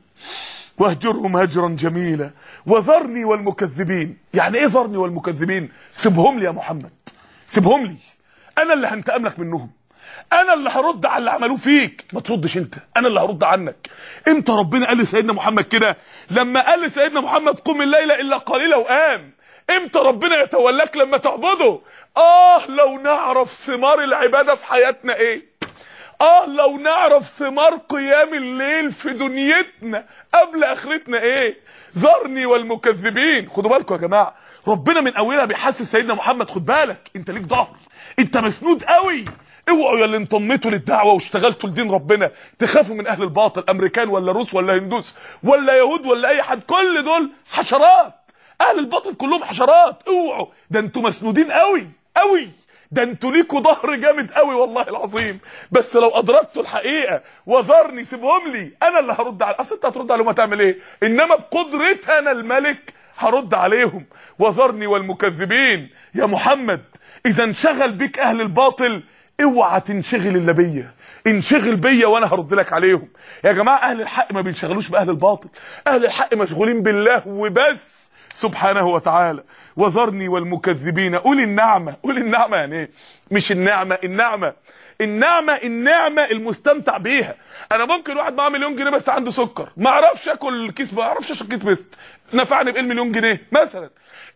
واهجرهم هجرا جميلا وذرني والمكذبين. يعني ايه ذرني والمكذبين؟ سيبهم لي يا محمد، سيبهم لي، انا اللي هنتقم لك منهم، انا اللي هرد على اللي عملوه فيك، ما تردش انت، انا اللي هرد عنك. امتى ربنا قال لسيدنا محمد كده؟ لما قال لسيدنا محمد قم الليل الا قليلا وقام. امتى ربنا يتولاك؟ لما تعبده. اه لو نعرف ثمار العباده في حياتنا ايه، اه لو نعرف ثمار قيام الليل في دنيتنا قبل اخرتنا ايه. ذرني والمكذبين. خدوا بالكم يا جماعه، ربنا من اولها بيحسس سيدنا محمد خد بالك، انت ليك ظهر، انت مسنود قوي. اوعوا يا اللي انضميتوا للدعوه واشتغلتوا لدين ربنا تخافوا من اهل الباطل، امريكان ولا روس ولا هندوس ولا يهود ولا اي حد، كل دول حشرات، اهل الباطل كلهم حشرات. اوعوا، ده انتوا مسنودين قوي قوي، ده انتوا ليكوا ظهر جامد قوي والله العظيم. بس لو ادركتوا الحقيقه وذرني، سيبهم لي، انا اللي هرد على، اصل انت هترد عليهم هتعمل ايه؟ انما بقدرتي انا الملك هرد عليهم. وذرني والمكذبين. يا محمد اذا انشغل بيك اهل الباطل اوعى تنشغل الا بيا، انشغل بيا وانا هرد لك عليهم. يا جماعه اهل الحق ما بينشغلوش باهل الباطل، اهل الحق مشغولين بالله وبس سبحانه وتعالى. وذرني والمكذبين اولي النعمه. اولي النعمه يعني ايه؟ مش النعمه، النعمه النعمه النعمه المستمتع بيها. انا ممكن واحد معاه مليون جنيه بس عنده سكر، ما اعرفش اكل كيس، ما اعرفش اشرب كيس بيست، نفعني بايه المليون جنيه مثلا.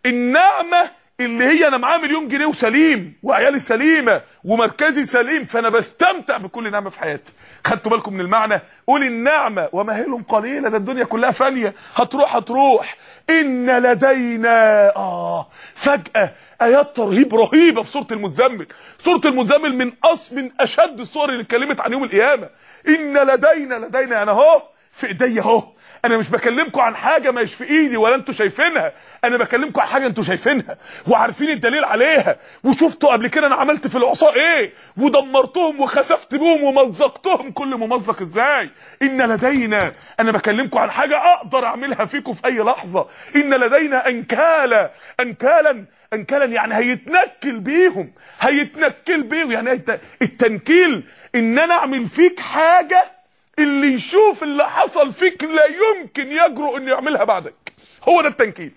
النعمه اللي هي انا معاه مليون جنيه وسليم وعيالي سليمه ومركزي سليم، فانا بستمتع بكل نعمه في حياتي. خدتوا بالكم من المعنى؟ قول النعمه ومهلهم قليلا، ده الدنيا كلها فانيه، هتروح هتروح. ان لدينا اه فجاه ايات ترهيب رهيبه في سوره المزمل. سوره المزمل من اصل من اشد السور اللي اتكلمت عن يوم القيامه. ان لدينا، لدينا انا اهو في ايديا اهو. انا مش بكلمكم عن حاجه مش في ايدي ولا انتوا شايفينها، انا بكلمكم عن حاجه انتوا شايفينها وعارفين الدليل عليها، وشفتوا قبل كده انا عملت في العصاه ايه، ودمرتهم وخسفت بهم ومزقتهم كل ممزق ازاي. ان لدينا، انا بكلمكم عن حاجه اقدر اعملها فيكم في اي لحظه. ان لدينا انكالا، انكالا انكالا يعني هيتنكل بيهم، هيتنكل بيهم. يعني التنكيل ان انا اعمل فيك حاجه اللي يشوف اللي حصل فيك لا يمكن يجرؤ انه يعملها بعدك. هو ده التنكيل.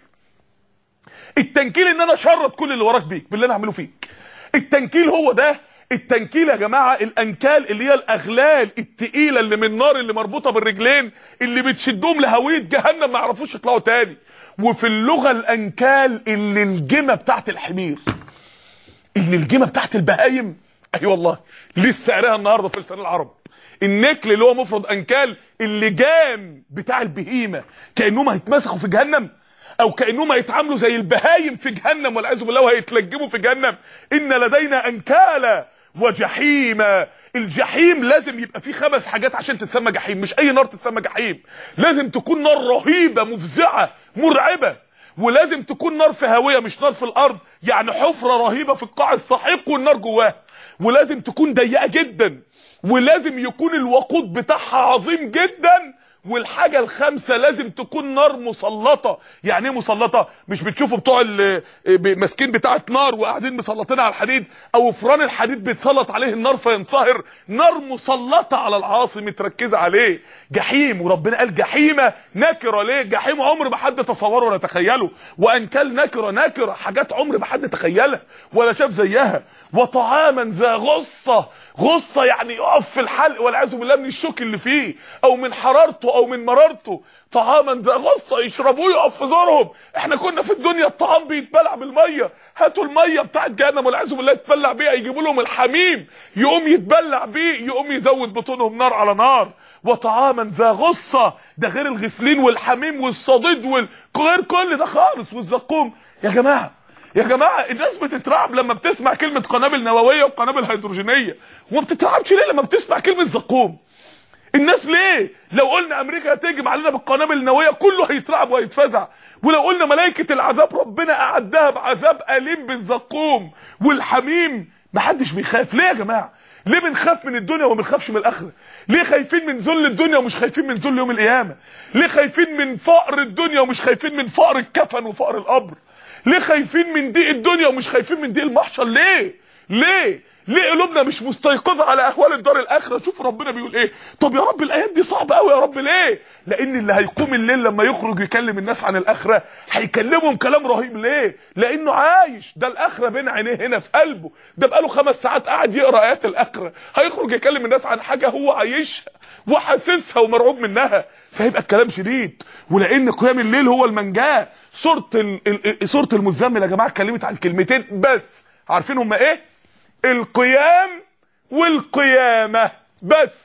التنكيل ان انا اشرط كل اللي وراك بيك باللي انا اعمله فيك. التنكيل هو ده التنكيل يا جماعه. الانكال اللي هي الاغلال التقيله اللي من النار اللي مربوطه بالرجلين اللي بتشدهم لهويه جهنم ما يعرفوش يطلعوا تاني. وفي اللغه الانكال اللي الجمه بتاعت الحمير، اللي الجمه بتاعت البهايم. اي أيوة والله لسه قاريها النهارده في لسان العرب. النكل اللي هو مفرد انكال، اللجام بتاع البهيمه، كانهم هيتمسخوا في جهنم او كانهم هيتعاملوا زي البهايم في جهنم والعياذ بالله وهيتلجموا في جهنم. ان لدينا انكالا وجحيما. الجحيم لازم يبقى فيه خمس حاجات عشان تتسمى جحيم، مش اي نار تتسمى جحيم. لازم تكون نار رهيبه مفزعه مرعبه، ولازم تكون نار في هاويه مش نار في الارض، يعني حفره رهيبه في القاع السحيق والنار جواها. ولازم تكون ضيقه جدا، ولازم يكون الوقود بتاعها عظيم جدا. والحاجه الخامسه لازم تكون نار مسلطه. يعني ايه مسلطه؟ مش بتشوفوا بتوع المسكين بتاعه نار وقاعدين مسلطينها على الحديد، او فران الحديد بيتسلط عليه النار فينصهر. نار مسلطه على العاصي متركزه عليه. جحيم، وربنا قال جحيمه نكره. ليه؟ جحيم عمر ما حد تصوره ولا تخيله، وانكال نكره، نكره حاجات عمر ما حد تخيلها ولا شاف زيها. وطعاما ذا غصه. غصه يعني يقف في الحلق والعياذ بالله من الشوك اللي فيه او من حرارته او من مرارته. طعاما ذا غصه يشربوه يقف في زورهم. احنا كنا في الدنيا الطعام بيتبلع بالميه، هاتوا الميه بتاعت جهنم والعياذ بالله يتبلع بيها، يجيبوا لهم الحميم يقوم يتبلع بيه، يقوم يزود بطونهم نار على نار. وطعاما ذا غصه، ده غير الغسلين والحميم والصديد وغير كل ده خالص، والزقوم. يا جماعه يا جماعه الناس بتترعب لما بتسمع كلمه قنابل نوويه وقنابل هيدروجينيه، وما بتترعبش ليه لما بتسمع كلمه زقوم؟ الناس ليه لو قلنا امريكا هتهجم علينا بالقنابل النوويه كله هيترعب وهيتفزع، ولو قلنا ملائكه العذاب ربنا اعدها بعذاب اليم بالزقوم والحميم محدش بيخاف؟ ليه يا جماعه؟ ليه بنخاف من الدنيا وما بنخافش من الاخره؟ ليه خايفين من ذل الدنيا ومش خايفين من ذل يوم القيامه؟ ليه خايفين من فقر الدنيا ومش خايفين من فقر الكفن وفقر القبر؟ ليه خايفين من ضيق الدنيا ومش خايفين من ضيق المحشر؟ ليه ليه ليه قلوبنا مش مستيقظه على اهوال الدار الاخره؟ شوف ربنا بيقول ايه. طب يا رب الايات دي صعبه قوي يا رب ليه؟ لان اللي هيقوم الليل لما يخرج يكلم الناس عن الاخره هيكلمهم كلام رهيب. ليه؟ لانه عايش، ده الاخره بين عينيه هنا في قلبه، ده بقاله خمس ساعات قاعد يقرا ايات الاخره، هيخرج يكلم الناس عن حاجه هو عايشها وحاسسها ومرعوب منها، فهيبقى الكلام شديد. ولان قيام الليل هو المنجاه. سوره ال... سوره المزمل يا جماعه اتكلمت عن كلمتين بس، عارفين هما ايه؟ القيام والقيامة بس.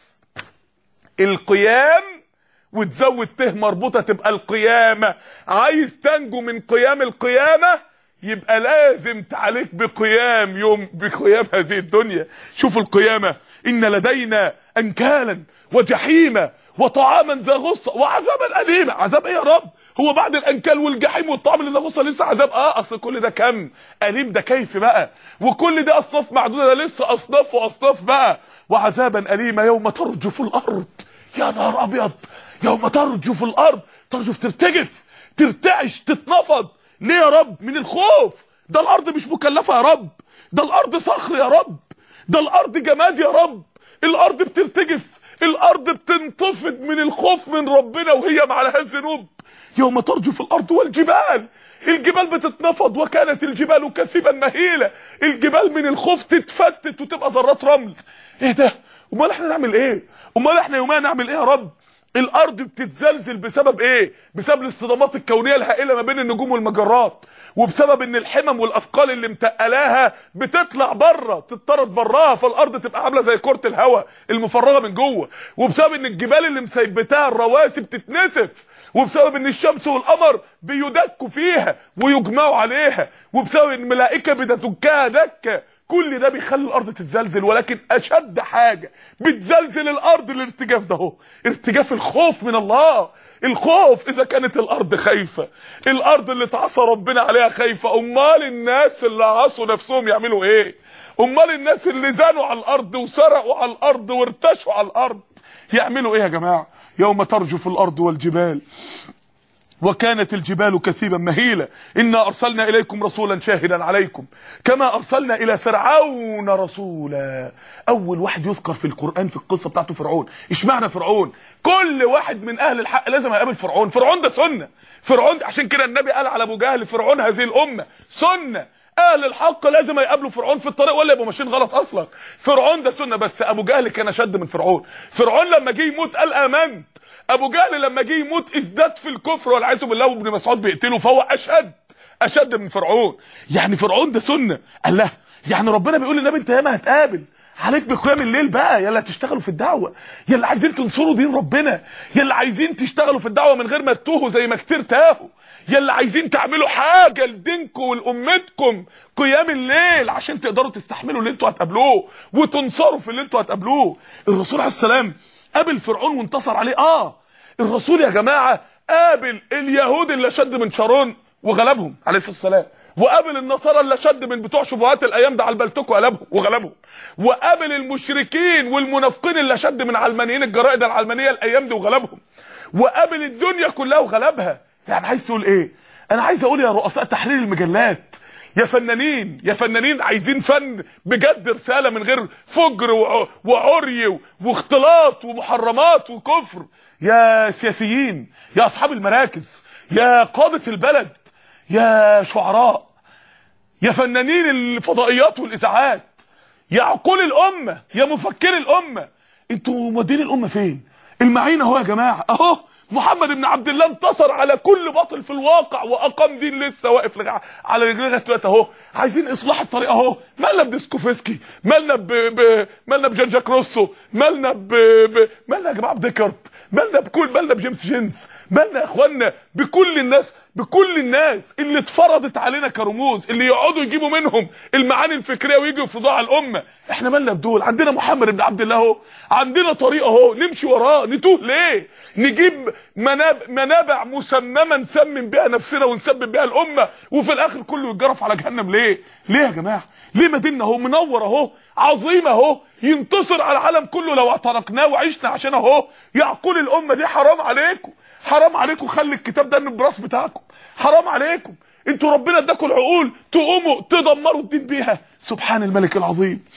القيام وتزود ته مربوطة تبقى القيامة. عايز تنجو من قيام القيامة يبقى لازم تعليك بقيام يوم بقيام هذه الدنيا. شوفوا القيامة، إن لدينا أنكالا وجحيما وطعاما ذا غصة وعذابا أليما. عذاب ايه يا رب؟ هو بعد الانكال والجحيم والطعام اللي ذا غصة لسه عذاب؟ اه اصل كل ده كم أليم، ده كيف بقى؟ وكل ده اصناف معدودة، ده لسه اصناف واصناف بقى. وعذابا أليما يوم ترجف الارض. يا نهار ابيض، يوم ترجف الارض. ترجف ترتجف، ترتعش، تتنفض. ليه يا رب؟ من الخوف. ده الارض مش مكلفة يا رب، ده الارض صخر يا رب، ده الارض جماد يا رب، الارض بترتجف، الارض بتنتفض من الخوف من ربنا وهي مع لها الذنوب. يوم ترجف الارض والجبال، الجبال بتتنفض وكانت الجبال كثيبا مهيله. الجبال من الخوف تتفتت وتبقى ذرات رمل. ايه ده؟ امال احنا نعمل ايه؟ امال احنا يومها نعمل ايه يا رب؟ الارض بتتزلزل بسبب ايه؟ بسبب الاصطدامات الكونيه الهائله ما بين النجوم والمجرات، وبسبب ان الحمم والاثقال اللي متقلاها بتطلع بره، تتطرد براها، فالارض تبقى عامله زي كره الهواء المفرغه من جوه، وبسبب ان الجبال اللي مثبتاها الرواسي بتتنسف، وبسبب ان الشمس والقمر بيدكوا فيها ويجمعوا عليها، وبسبب ان الملائكه بتدكها دكه. كل ده بيخلي الارض تتزلزل، ولكن اشد حاجه بتزلزل الارض الارتجاف ده، هو ارتجاف الخوف من الله. الخوف. اذا كانت الارض خايفه، الارض اللي تعصى ربنا عليها خايفه، امال الناس اللي عصوا نفسهم يعملوا ايه؟ امال الناس اللي زانوا على الارض وسرقوا على الارض وارتشوا على الارض يعملوا ايه يا جماعه؟ يوم ترجف الارض والجبال وكانت الجبال كثيبا مهيلة. إنا أرسلنا إليكم رسولا شاهدا عليكم كما أرسلنا إلى فرعون رسولا. أول واحد يذكر في القرآن في القصة بتاعته فرعون. إشمعنى فرعون؟ كل واحد من أهل الحق لازم يقابل فرعون. فرعون ده سنة. فرعون عشان كده النبي قال على أبو جهل فرعون هذه الأمة سنة. اهل الحق لازم يقابلوا فرعون في الطريق ولا يبقوا ماشيين غلط اصلا. فرعون ده سنه. بس ابو جهل كان اشد من فرعون. فرعون لما جه يموت قال امنت. ابو جهل لما جه يموت ازداد في الكفر والعياذ بالله، وابن مسعود بيقتله، فهو اشد اشد من فرعون. يعني فرعون ده سنه. قال له يعني ربنا بيقول للنبي انت ياما هتقابل، عليك بقيام الليل بقى، يلا تشتغلوا في الدعوه، يلا عايزين تنصروا دين ربنا، يلا عايزين تشتغلوا في الدعوه من غير ما تتوهوا زي ما كتير تاهوا، يلا عايزين تعملوا حاجه لدينكم ولامتكم قيام الليل عشان تقدروا تستحملوا اللي انتوا هتقابلوه وتنصروا في اللي انتوا هتقابلوه. الرسول عليه السلام قابل فرعون وانتصر عليه. اه الرسول يا جماعه قابل اليهود اللي شد من شارون وغلبهم عليه الصلاه والسلام، وقابل النصارى اللي شد من بتوع شبهات الايام ده على البلتوك وقلبهم وغلبهم، وقابل المشركين والمنافقين اللي شد من علمانيين الجرائد العلمانيه الايام دي وغلبهم، وقابل الدنيا كلها وغلبها. يعني عايز تقول ايه؟ انا عايز اقول يا رؤساء تحرير المجلات، يا فنانين يا فنانين عايزين فن بجد، رساله من غير فجر وعري واختلاط ومحرمات وكفر، يا سياسيين، يا اصحاب المراكز، يا قاده البلد، يا شعراء، يا فنانين الفضائيات والاذاعات، يا عقول الامه، يا مفكري الامه، انتوا مودين الامه فين؟ المعين اهو يا جماعه، اهو محمد بن عبد الله انتصر على كل باطل في الواقع واقام دين لسه واقف لغا على رجليه دلوقتي اهو. عايزين اصلاح الطريق اهو. مالنا بديسكوفسكي، مالنا ب... ب... مالنا بجان جاك روسو، مالنا ب... ب... مالنا يا جماعه بديكارت، مالنا بكل مالنا بجيمس جينز، مالنا يا اخوانا بكل الناس بكل الناس اللي اتفرضت علينا كرموز، اللي يقعدوا يجيبوا منهم المعاني الفكريه ويجوا يفرضوها على الامه. احنا مالنا بدول؟ عندنا محمد بن عبد الله اهو، عندنا طريق اهو نمشي وراه. نتوه ليه؟ نجيب مناب... منابع مسممه نسمم بيها نفسنا ونسبب بيها الامه، وفي الاخر كله يتجرف على جهنم ليه؟ ليه يا جماعه؟ ليه مديننا اهو منور اهو عظيم اهو ينتصر على العالم كله لو اعترقناه وعشنا عشان اهو يعقول الامه دي؟ حرام عليكم، حرام عليكم. خلي الكتاب ده النبراس بتاعكم، حرام عليكم. انتوا ربنا اداكم العقول تقوموا تدمروا الدين بيها. سبحان الملك العظيم.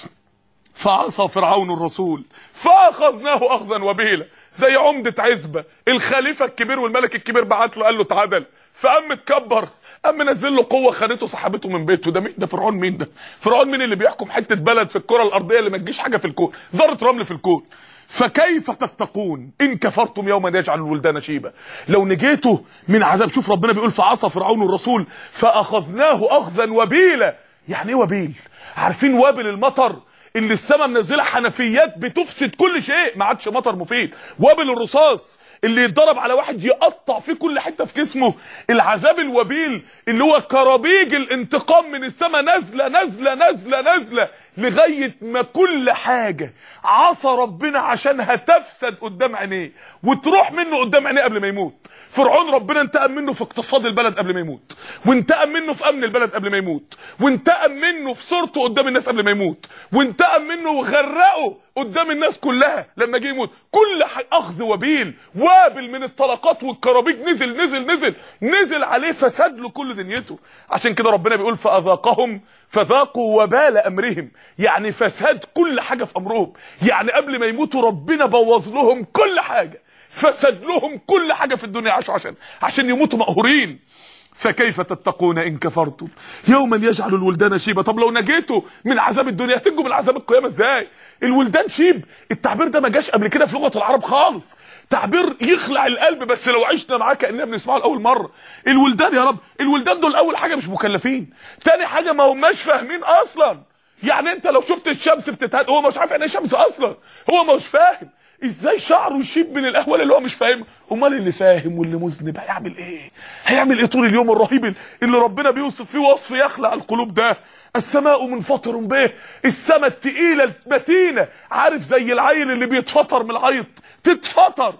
فعصى فرعون الرسول فاخذناه اخذا وبيلا. زي عمده عزبه، الخليفه الكبير والملك الكبير بعت له قال له تعادل، فقام متكبر، قام نزل له قوه خدته سحبته من بيته. ده مين ده؟ فرعون. مين ده؟ فرعون مين اللي بيحكم حته بلد في الكره الارضيه اللي ما تجيش حاجه في الكون، ذره رمل في الكون. فكيف تتقون ان كفرتم يوما يجعل الولدان شيبا. لو نجيتوا من عذاب، شوف ربنا بيقول فعصى فرعون الرسول فاخذناه اخذا وبيلا. يعني ايه وبيل؟ عارفين وابل المطر اللي السماء منزله حنفيات بتفسد كل شيء، ما عادش مطر مفيد. وابل الرصاص اللي يتضرب على واحد يقطع فيه كل حته في جسمه. العذاب الوبيل اللي هو كرابيج الانتقام من السماء نازله نازله نازله نازله لغايه ما كل حاجه عصى ربنا عشانها تفسد قدام عينيه وتروح منه قدام عينيه قبل ما يموت. فرعون ربنا انتقم منه في اقتصاد البلد قبل ما يموت، وانتقم منه في امن البلد قبل ما يموت، وانتقم منه في صورته قدام الناس قبل ما يموت، وانتقم منه وغرقه قدام الناس كلها لما جه يموت. كل اخذ وبيل، وابل من الطلقات والكرابيج نزل نزل نزل نزل عليه، فسد له كل دنيته. عشان كده ربنا بيقول فاذاقهم فذاقوا وبال امرهم، يعني فساد كل حاجه في امرهم. يعني قبل ما يموتوا ربنا بوظ لهم كل حاجه، فسد لهم كل حاجه في الدنيا عشان عشان عشان يموتوا مقهورين. فكيف تتقون ان كفرتم يوما يجعل الولدان شيبا. طب لو نجيتوا من عذاب الدنيا هتنجوا من عذاب القيامه ازاي؟ الولدان شيب، التعبير ده ما جاش قبل كده في لغه العرب خالص، تعبير يخلع القلب، بس لو عشنا معاه كاننا بنسمعه لاول مره. الولدان يا رب، الولدان دول اول حاجه مش مكلفين، تاني حاجه ما هماش فاهمين اصلا. يعني انت لو شفت الشمس بتتهد هو مش عارف يعني ايه شمس اصلا، هو مش فاهم ازاي شعره يشيب من الاهوال اللي هو مش فاهم. امال اللي فاهم واللي مذنب هيعمل ايه؟ هيعمل ايه طول اليوم الرهيب اللي ربنا بيوصف فيه وصف يخلع القلوب ده؟ السماء منفطر به، السماء التقيله المتينه، عارف زي العيل اللي بيتفطر من العيط، تتفطر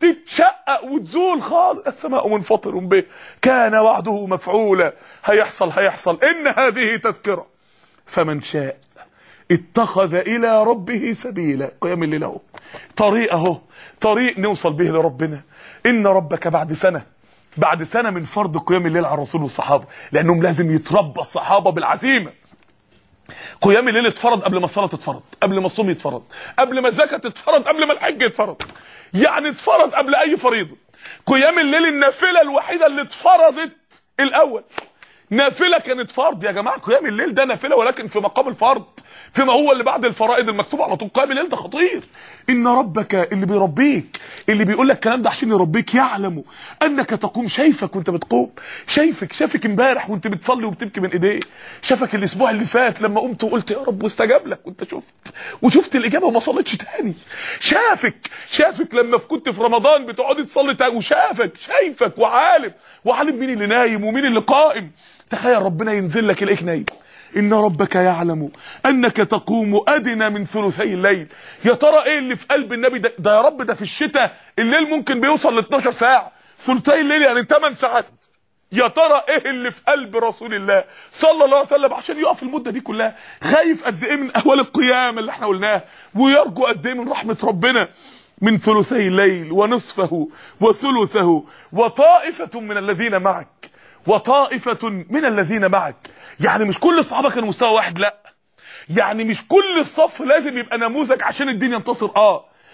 تتشقق وتزول خالص. السماء منفطر به كان وعده مفعولا. هيحصل هيحصل. ان هذه تذكره فمن شاء اتخذ الى ربه سبيلا. قيام الليل اهو، طريق اهو، طريق نوصل به لربنا. ان ربك بعد سنه بعد سنه من فرض قيام الليل على الرسول والصحابه، لانهم لازم يتربى الصحابه بالعزيمه. قيام الليل اتفرض قبل ما الصلاه تتفرض، قبل ما الصوم يتفرض، قبل ما الزكاه تتفرض، قبل ما الحج يتفرض، يعني اتفرض قبل اي فريضه. قيام الليل النافله الوحيده اللي اتفرضت الاول، نافله كانت فرض يا جماعه. قيام الليل ده نافله ولكن في مقام الفرض، فيما هو اللي بعد الفرائض المكتوبه على طول. قيام الليل ده خطير. ان ربك اللي بيربيك، اللي بيقول لك الكلام ده عشان يربيك، يعلم انك تقوم. شايفك وانت بتقوم، شايفك شافك امبارح وانت بتصلي وبتبكي من ايديه، شافك الاسبوع اللي فات لما قمت وقلت يا رب واستجاب لك وانت شفت وشفت الاجابه وما صليتش تاني، شافك شافك لما كنت في رمضان بتقعدي تصلي تاني، وشافك شايفك وعالم وعالم مين اللي نايم ومين اللي قائم. تخيل ربنا ينزل لك يلاقيك نايم. ان ربك يعلم انك تقوم ادنى من ثلثي الليل. يا ترى ايه اللي في قلب النبي ده, ده يا رب؟ ده في الشتاء الليل ممكن بيوصل ل اتناشر ساعه، ثلثي الليل يعني ثمان ساعات. يا ترى ايه اللي في قلب رسول الله صلى الله عليه وسلم عشان يقف المده دي كلها؟ خايف قد ايه من اهوال القيام اللي احنا قلناها، ويرجو قد ايه من رحمه ربنا. من ثلثي الليل ونصفه وثلثه وطائفه من الذين معك، وطائفة من الذين معك. يعني مش كل الصحابة كانوا مستوى واحد، لا، يعني مش كل الصف لازم يبقى نموذج عشان الدين ينتصر. اه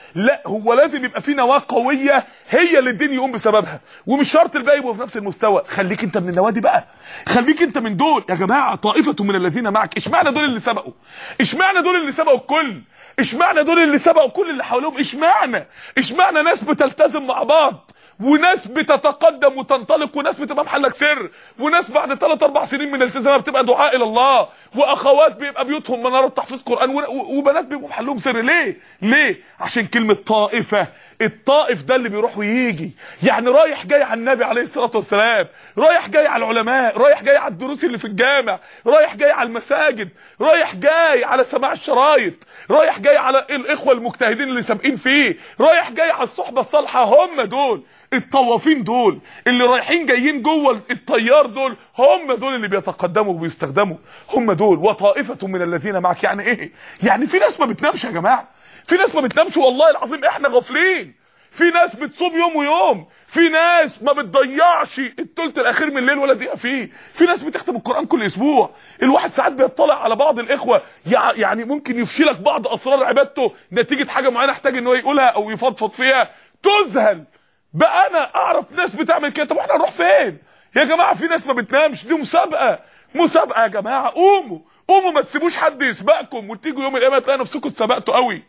لا، هو لازم يبقى في نواه قويه هي اللي الدين يقوم بسببها، ومش شرط الباقي يبقوا في نفس المستوى. خليك انت من النواه دي بقى، خليك انت من دول يا جماعه. طائفه من الذين معك، اشمعنى دول اللي سبقوا؟ اشمعنى دول اللي سبقوا الكل؟ اشمعنى دول اللي سبقوا كل اللي حواليهم؟ اشمعنى اشمعنى ناس بتلتزم مع بعض، وناس بتتقدم وتنطلق، وناس بتبقى محلك سر، وناس بعد ثلاث اربع سنين من التزامها بتبقى دعاء الى الله، واخوات بيبقى بيوتهم مناره تحفيظ قران، وبنات بيبقوا محلهم سر. ليه؟ ليه؟ عشان كلمه طائفه. الطائف ده اللي بيروح ويجي، يعني رايح جاي على النبي عليه الصلاه والسلام، رايح جاي على العلماء، رايح جاي على الدروس اللي في الجامع، رايح جاي على المساجد، رايح جاي على سماع الشرايط، رايح جاي على الاخوه المجتهدين اللي سابقين فيه، رايح جاي على الصحبه الصالحه. هم دول الطوافين، دول اللي رايحين جايين جوه التيار، دول هم دول اللي بيتقدموا وبيستخدموا، هم دول. وطائفه من الذين معك يعني ايه؟ يعني في ناس ما بتنامش يا جماعه، في ناس ما بتنامش والله العظيم، احنا غافلين. في ناس بتصوم يوم ويوم، في ناس ما بتضيعش الثلث الاخير من الليل ولا دقيقه فيه، في ناس بتختم القران كل اسبوع. الواحد ساعات بيطلع على بعض الاخوه يعني ممكن يفشلك بعض اسرار عبادته نتيجه حاجه معينه احتاج ان هو يقولها او يفضفض فيها، تذهل. بقى انا اعرف ناس بتعمل كده. طب احنا نروح فين يا جماعه؟ في ناس ما بتنامش، دي مسابقه، مسابقه يا جماعه. قوموا قوموا، ما تسيبوش حد يسبقكم وتيجوا يوم القيامه تلاقي نفسكم اتسبقتوا قوي.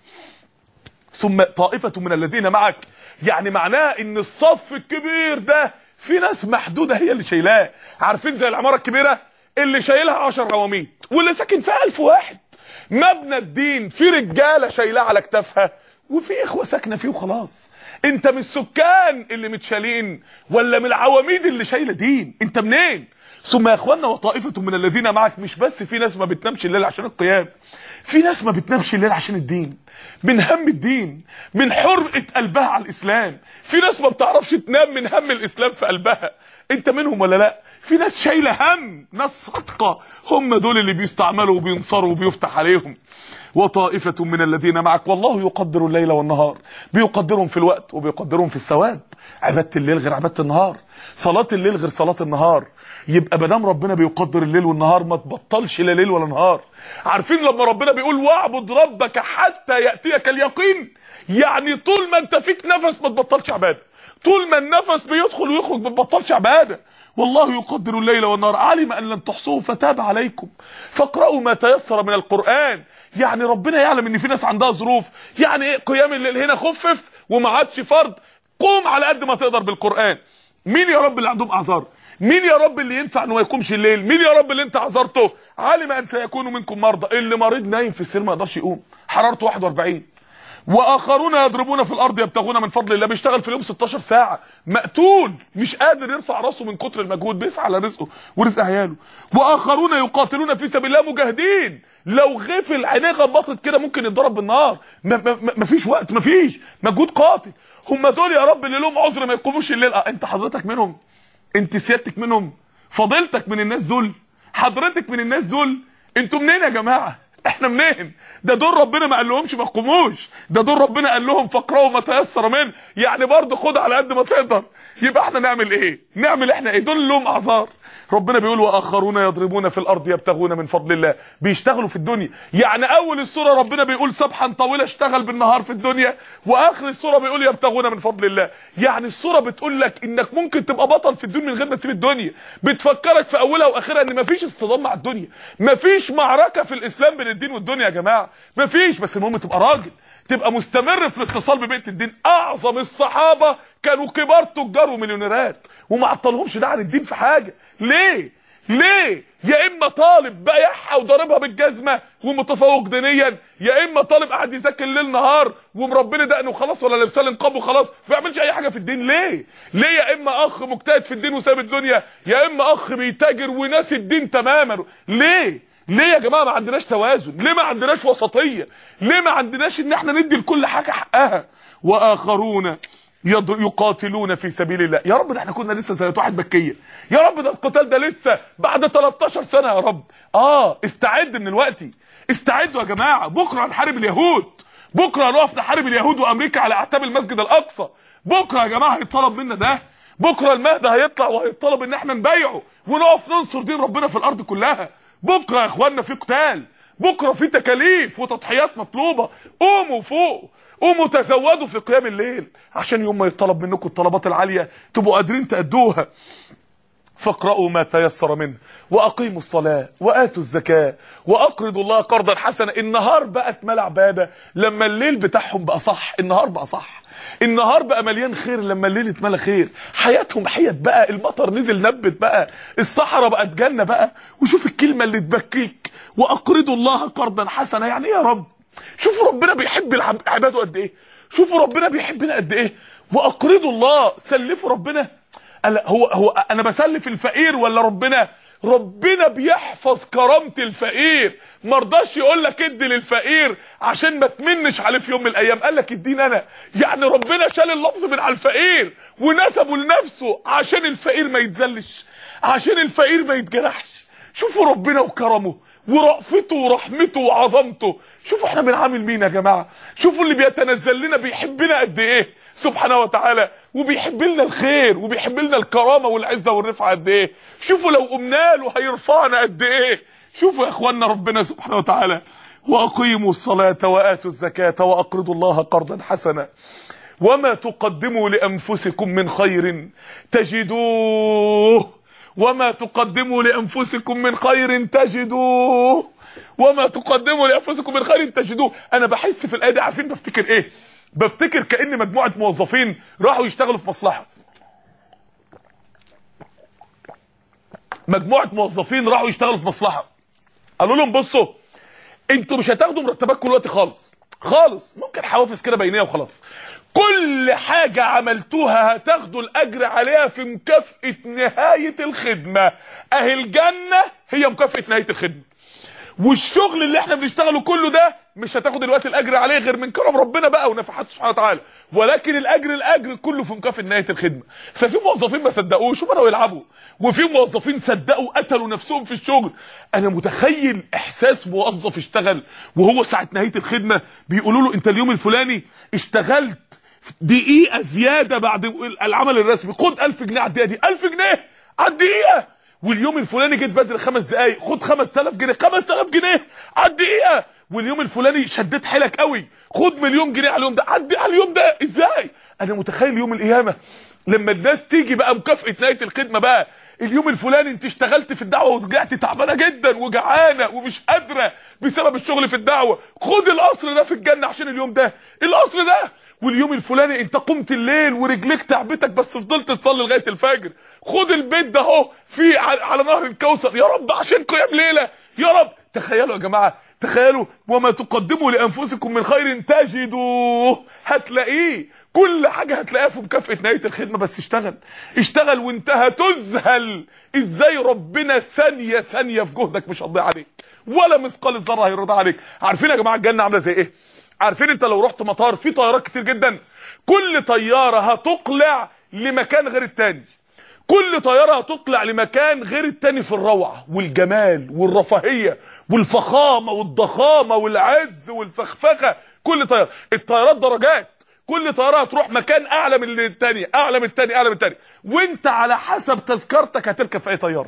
ثم طائفه من الذين معك، يعني معناه ان الصف الكبير ده في ناس محدوده هي اللي شايلاه. عارفين زي العماره الكبيره اللي شايلها عشر عواميد واللي ساكن فيها ألف واحد. مبنى الدين في رجاله شايلاه على كتافها، وفي اخوه ساكنه فيه وخلاص. انت من السكان اللي متشالين ولا من العواميد اللي شايله دين؟ انت منين؟ ثم يا اخوانا وطائفه من الذين معك، مش بس في ناس ما بتنامش الليل عشان القيام، في ناس ما بتنامش الليل عشان الدين، من هم الدين، من حرقه قلبها على الاسلام. في ناس ما بتعرفش تنام من هم الاسلام في قلبها. انت منهم ولا لا؟ في ناس شايله هم، ناس صادقه، هم دول اللي بيستعملوا وبينصروا وبيفتح عليهم. وطائفة من الذين معك، والله يقدر الليل والنهار، بيقدرهم في الوقت وبيقدرهم في الثواب. عبادة الليل غير عبادة النهار، صلاة الليل غير صلاة النهار. يبقى مادام ربنا بيقدر الليل والنهار ما تبطلش لا ليل ولا نهار. عارفين لما ربنا بيقول واعبد ربك حتى يأتيك اليقين، يعني طول ما انت فيك نفس ما تبطلش عبادة، طول ما النفس بيدخل ويخرج ما تبطلش عبادة. والله يقدر الليل والنهار، علم ان لن تحصوه فتاب عليكم فاقرأوا ما تيسر من القرآن. يعني ربنا يعلم ان في ناس عندها ظروف، يعني ايه قيام الليل هنا خفف وما عادش فرض، قوم على قد ما تقدر بالقرآن. مين يا رب اللي عندهم اعذار؟ مين يا رب اللي ينفع انه ما يقومش الليل؟ مين يا رب اللي انت عذرته؟ علم ان سيكون منكم مرضى، اللي مريض نايم في السرير ما يقدرش يقوم، حرارته واحد واربعين. واخرون يضربون في الارض يبتغون من فضل الله، بيشتغل في اليوم ستاشر ساعه، مقتول مش قادر يرفع راسه من كتر المجهود، بيسعى على رزقه ورزق عياله. واخرون يقاتلون في سبيل الله مجاهدين، لو غفل عينيه غمضت كده ممكن يتضرب بالنار، مفيش وقت، مفيش مجهود قاتل. هم دول يا رب اللي لهم عذر ما يقوموش الليل. اه انت حضرتك منهم؟ انت سيادتك منهم؟ فضيلتك من الناس دول؟ حضرتك من الناس دول؟ انتوا منين يا جماعه؟ احنا منين؟ ده دول ربنا ما قال لهمش ما تقوموش، ده دول ربنا قال لهم فاقرأوا ما تيسر منه، يعني برضه خد على قد ما تقدر. يبقى احنا نعمل ايه؟ نعمل احنا ايه؟ دول لهم اعذار. ربنا بيقول واخرون يضربون في الارض يبتغون من فضل الله، بيشتغلوا في الدنيا. يعني اول السوره ربنا بيقول سبحا طويله اشتغل بالنهار في الدنيا، واخر السوره بيقول يبتغون من فضل الله. يعني السوره بتقول لك انك ممكن تبقى بطل في الدنيا من غير ما تسيب الدنيا، بتفكرك في اولها واخرها ان مفيش اصطدام مع الدنيا، مفيش معركه في الاسلام بين الدين والدنيا يا جماعه، مفيش. بس المهم تبقى راجل، تبقى مستمر في الاتصال ببيئه الدين. اعظم الصحابه كانوا كبار تجار ومليونيرات وما عطلهمش ده عن الدين في حاجه. ليه؟ ليه؟ يا اما طالب بايعها وضاربها بالجزمه ومتفوق دينيا، يا اما طالب قاعد يذاكر ليل نهار ومربنا دقنه وخلاص ولا لابسه نقاب وخلاص، ما بيعملش اي حاجه في الدين. ليه؟ ليه يا اما اخ مجتهد في الدين وساب الدنيا، يا اما اخ بيتاجر وناسي الدين تماما. ليه؟ ليه يا جماعه ما عندناش توازن؟ ليه ما عندناش وسطيه؟ ليه ما عندناش ان احنا ندي لكل حاجه حقها؟ واخرون يقاتلون في سبيل الله. يا رب ده احنا كنا لسه سنه واحد مكيه، يا رب ده القتال ده لسه بعد تلتاشر سنه يا رب. اه استعد من الوقت، استعدوا يا جماعه، بكره هنحارب اليهود، بكره هنقف نحارب اليهود وامريكا على اعتاب المسجد الاقصى. بكره يا جماعه هيطلب منا ده، بكره المهدي هيطلع وهيطلب ان احنا نبايعه ونقف ننصر دين ربنا في الارض كلها. بكره يا اخواننا في قتال، بكره في تكاليف وتضحيات مطلوبه. قوموا فوق، قوموا تزودوا في قيام الليل عشان يوم ما يطلب منكم الطلبات العاليه تبقوا قادرين تأدوها. فاقرأوا ما تيسر منه واقيموا الصلاة واتوا الزكاة واقرضوا الله قرضا حسنا. النهار بقى اتملى عبادة لما الليل بتاعهم بقى صح. النهار بقى صح، النهار بقى مليان خير لما الليل اتملى خير. حياتهم حيت بقى، المطر نزل نبت بقى، الصحراء بقت جنة بقى. وشوف الكلمة اللي تبكيك، واقرضوا الله قرضا حسنا. يعني ايه يا رب؟ شوفوا ربنا بيحب عباده قد ايه، شوفوا ربنا بيحبنا قد ايه. واقرضوا الله، سلفوا ربنا. هو هو انا بسلف الفقير ولا ربنا؟ ربنا بيحفظ كرامة الفقير، ما رضاش يقول لك ادي للفقير عشان ما تمنش عليه في يوم من الايام، قال لك اديني انا. يعني ربنا شال اللفظ من على الفقير ونسبه لنفسه عشان الفقير ما يتذلش، عشان الفقير ما يتجرحش. شوفوا ربنا وكرمه ورأفته ورحمته وعظمته. شوفوا احنا بنعامل مين يا جماعه، شوفوا اللي بيتنزل لنا بيحبنا قد ايه سبحانه وتعالى، وبيحب لنا الخير وبيحب لنا الكرامه والعزه والرفعه قد ايه. شوفوا لو قمنا له هيرفعنا قد ايه. شوفوا يا اخوانا ربنا سبحانه وتعالى، واقيموا الصلاه واتوا الزكاه واقرضوا الله قرضا حسنا وما تقدموا لانفسكم من خير تجدوه وما تقدموا لانفسكم من خير تجدوه وما تقدموا لانفسكم من خير تجدوه. انا بحس في الايه دي، عارفين بفتكر ايه؟ بفتكر كأن مجموعه موظفين راحوا يشتغلوا في مصلحه. مجموعه موظفين راحوا يشتغلوا في مصلحه، قالوا لهم بصوا انتوا مش هتاخدوا مرتباتكم دلوقتي خالص خالص، ممكن حوافز كده بينيه وخلاص. كل حاجة عملتوها هتاخدوا الأجر عليها في مكافأة نهاية الخدمة. أهي الجنة هي مكافأة نهاية الخدمة، والشغل اللي احنا بنشتغله كله ده مش هتاخد الوقت الأجر عليه غير من كرم ربنا بقى ونفحات سبحانه وتعالى، ولكن الأجر الأجر كله في مكافأة نهاية الخدمة. ففي موظفين ما صدقوش وبدأوا يلعبوا، وفي موظفين صدقوا قتلوا نفسهم في الشغل. أنا متخيل إحساس موظف اشتغل وهو ساعة نهاية الخدمة بيقولوا له أنت اليوم الفلاني اشتغلت دقيقة زيادة بعد العمل الرسمي، خد ألف جنيه على الدقيقة دي. ألف جنيه على الدقيقة. واليوم الفلاني جيت بدري خمس دقايق، خد خمسة آلاف جنيه. خمسة آلاف جنيه على الدقيقة. واليوم الفلاني شديت حيلك قوي، خد مليون جنيه على اليوم ده. عدي على اليوم ده ازاي؟ انا متخيل يوم القيامة لما الناس تيجي بقى مكافأة نهاية الخدمة بقى، اليوم الفلاني انت اشتغلت في الدعوة ورجعت تعبانة جدا وجعانة ومش قادرة بسبب الشغل في الدعوة، خد القصر ده في الجنة عشان اليوم ده، القصر ده. واليوم الفلاني انت قمت الليل ورجليك تعبتك بس فضلت تصلي لغاية الفجر، خد البيت ده اهو في على نهر الكوثر يا رب عشان قيام ليلة يا رب. تخيلوا يا جماعة، تخيلوا وما تقدموا لانفسكم من خير تجدوه، هتلاقيه. كل حاجه هتلاقيها في مكافاه نهايه الخدمه. بس اشتغل اشتغل وانت هتذهل ازاي ربنا ثانيه ثانيه في جهدك مش هتضيع عليك ولا مثقال الذره هيرضى عليك. عارفين يا جماعه الجنه عامله زي ايه؟ عارفين انت لو رحت مطار في طيارات كتير جدا، كل طياره هتقلع لمكان غير التاني، كل طياره هتطلع لمكان غير التاني في الروعه والجمال والرفاهيه والفخامه والضخامه والعز والفخفخه. كل طياره، الطيارات درجات، كل طياره هتروح مكان اعلى من الثانيه، اعلى من الثانيه، اعلى من الثانيه، وانت على حسب تذكرتك هتركب في اي طياره.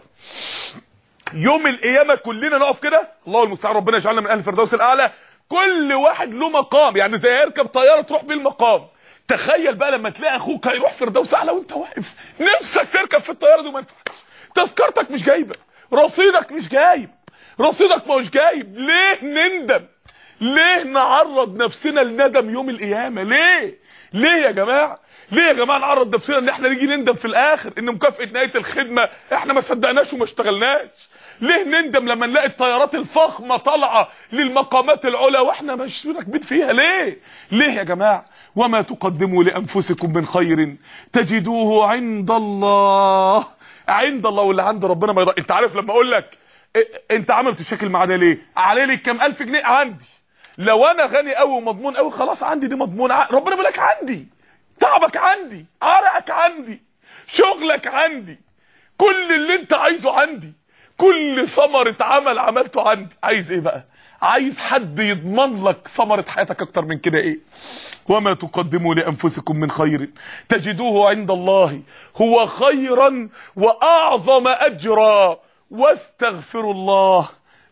يوم القيامه كلنا نقف كده، الله المستعان، ربنا يجعلنا من اهل الفردوس الاعلى. كل واحد له مقام، يعني زي هيركب طياره تروح بيه المقام. تخيل بقى لما تلاقي اخوك هيروح فردوس اعلى وانت واقف نفسك تركب في الطياره دي وما ينفعش، تذكرتك مش جايبه، رصيدك مش جايب، رصيدك مش جايب. ليه نندم؟ ليه نعرض نفسنا لندم يوم القيامه؟ ليه؟ ليه يا جماعه؟ ليه يا جماعه نعرض نفسنا ان احنا نيجي نندم في الاخر ان مكافاه نهايه الخدمه احنا ما صدقناش وما اشتغلناش؟ ليه نندم لما نلاقي الطيارات الفخمه طالعه للمقامات العلى واحنا مش راكبين فيها؟ ليه؟ ليه يا جماعه؟ وما تقدموا لانفسكم من خير تجدوه عند الله. عند الله، واللي عند ربنا ما يضيع. انت عارف لما اقول لك انت عامل بتشكل معاه ده ليه؟ عليه لك كام الف جنيه؟ عندي. لو انا غني قوي ومضمون قوي خلاص عندي دي مضمون. ربنا بيقول لك عندي، تعبك عندي، عرقك عندي، شغلك عندي، كل اللي انت عايزه عندي، كل ثمرة عمل عملته عندي. عايز ايه بقى؟ عايز حد يضمن لك ثمرة حياتك اكتر من كده ايه؟ وما تقدموا لانفسكم من خير تجدوه عند الله هو خيرا واعظم اجرا واستغفروا الله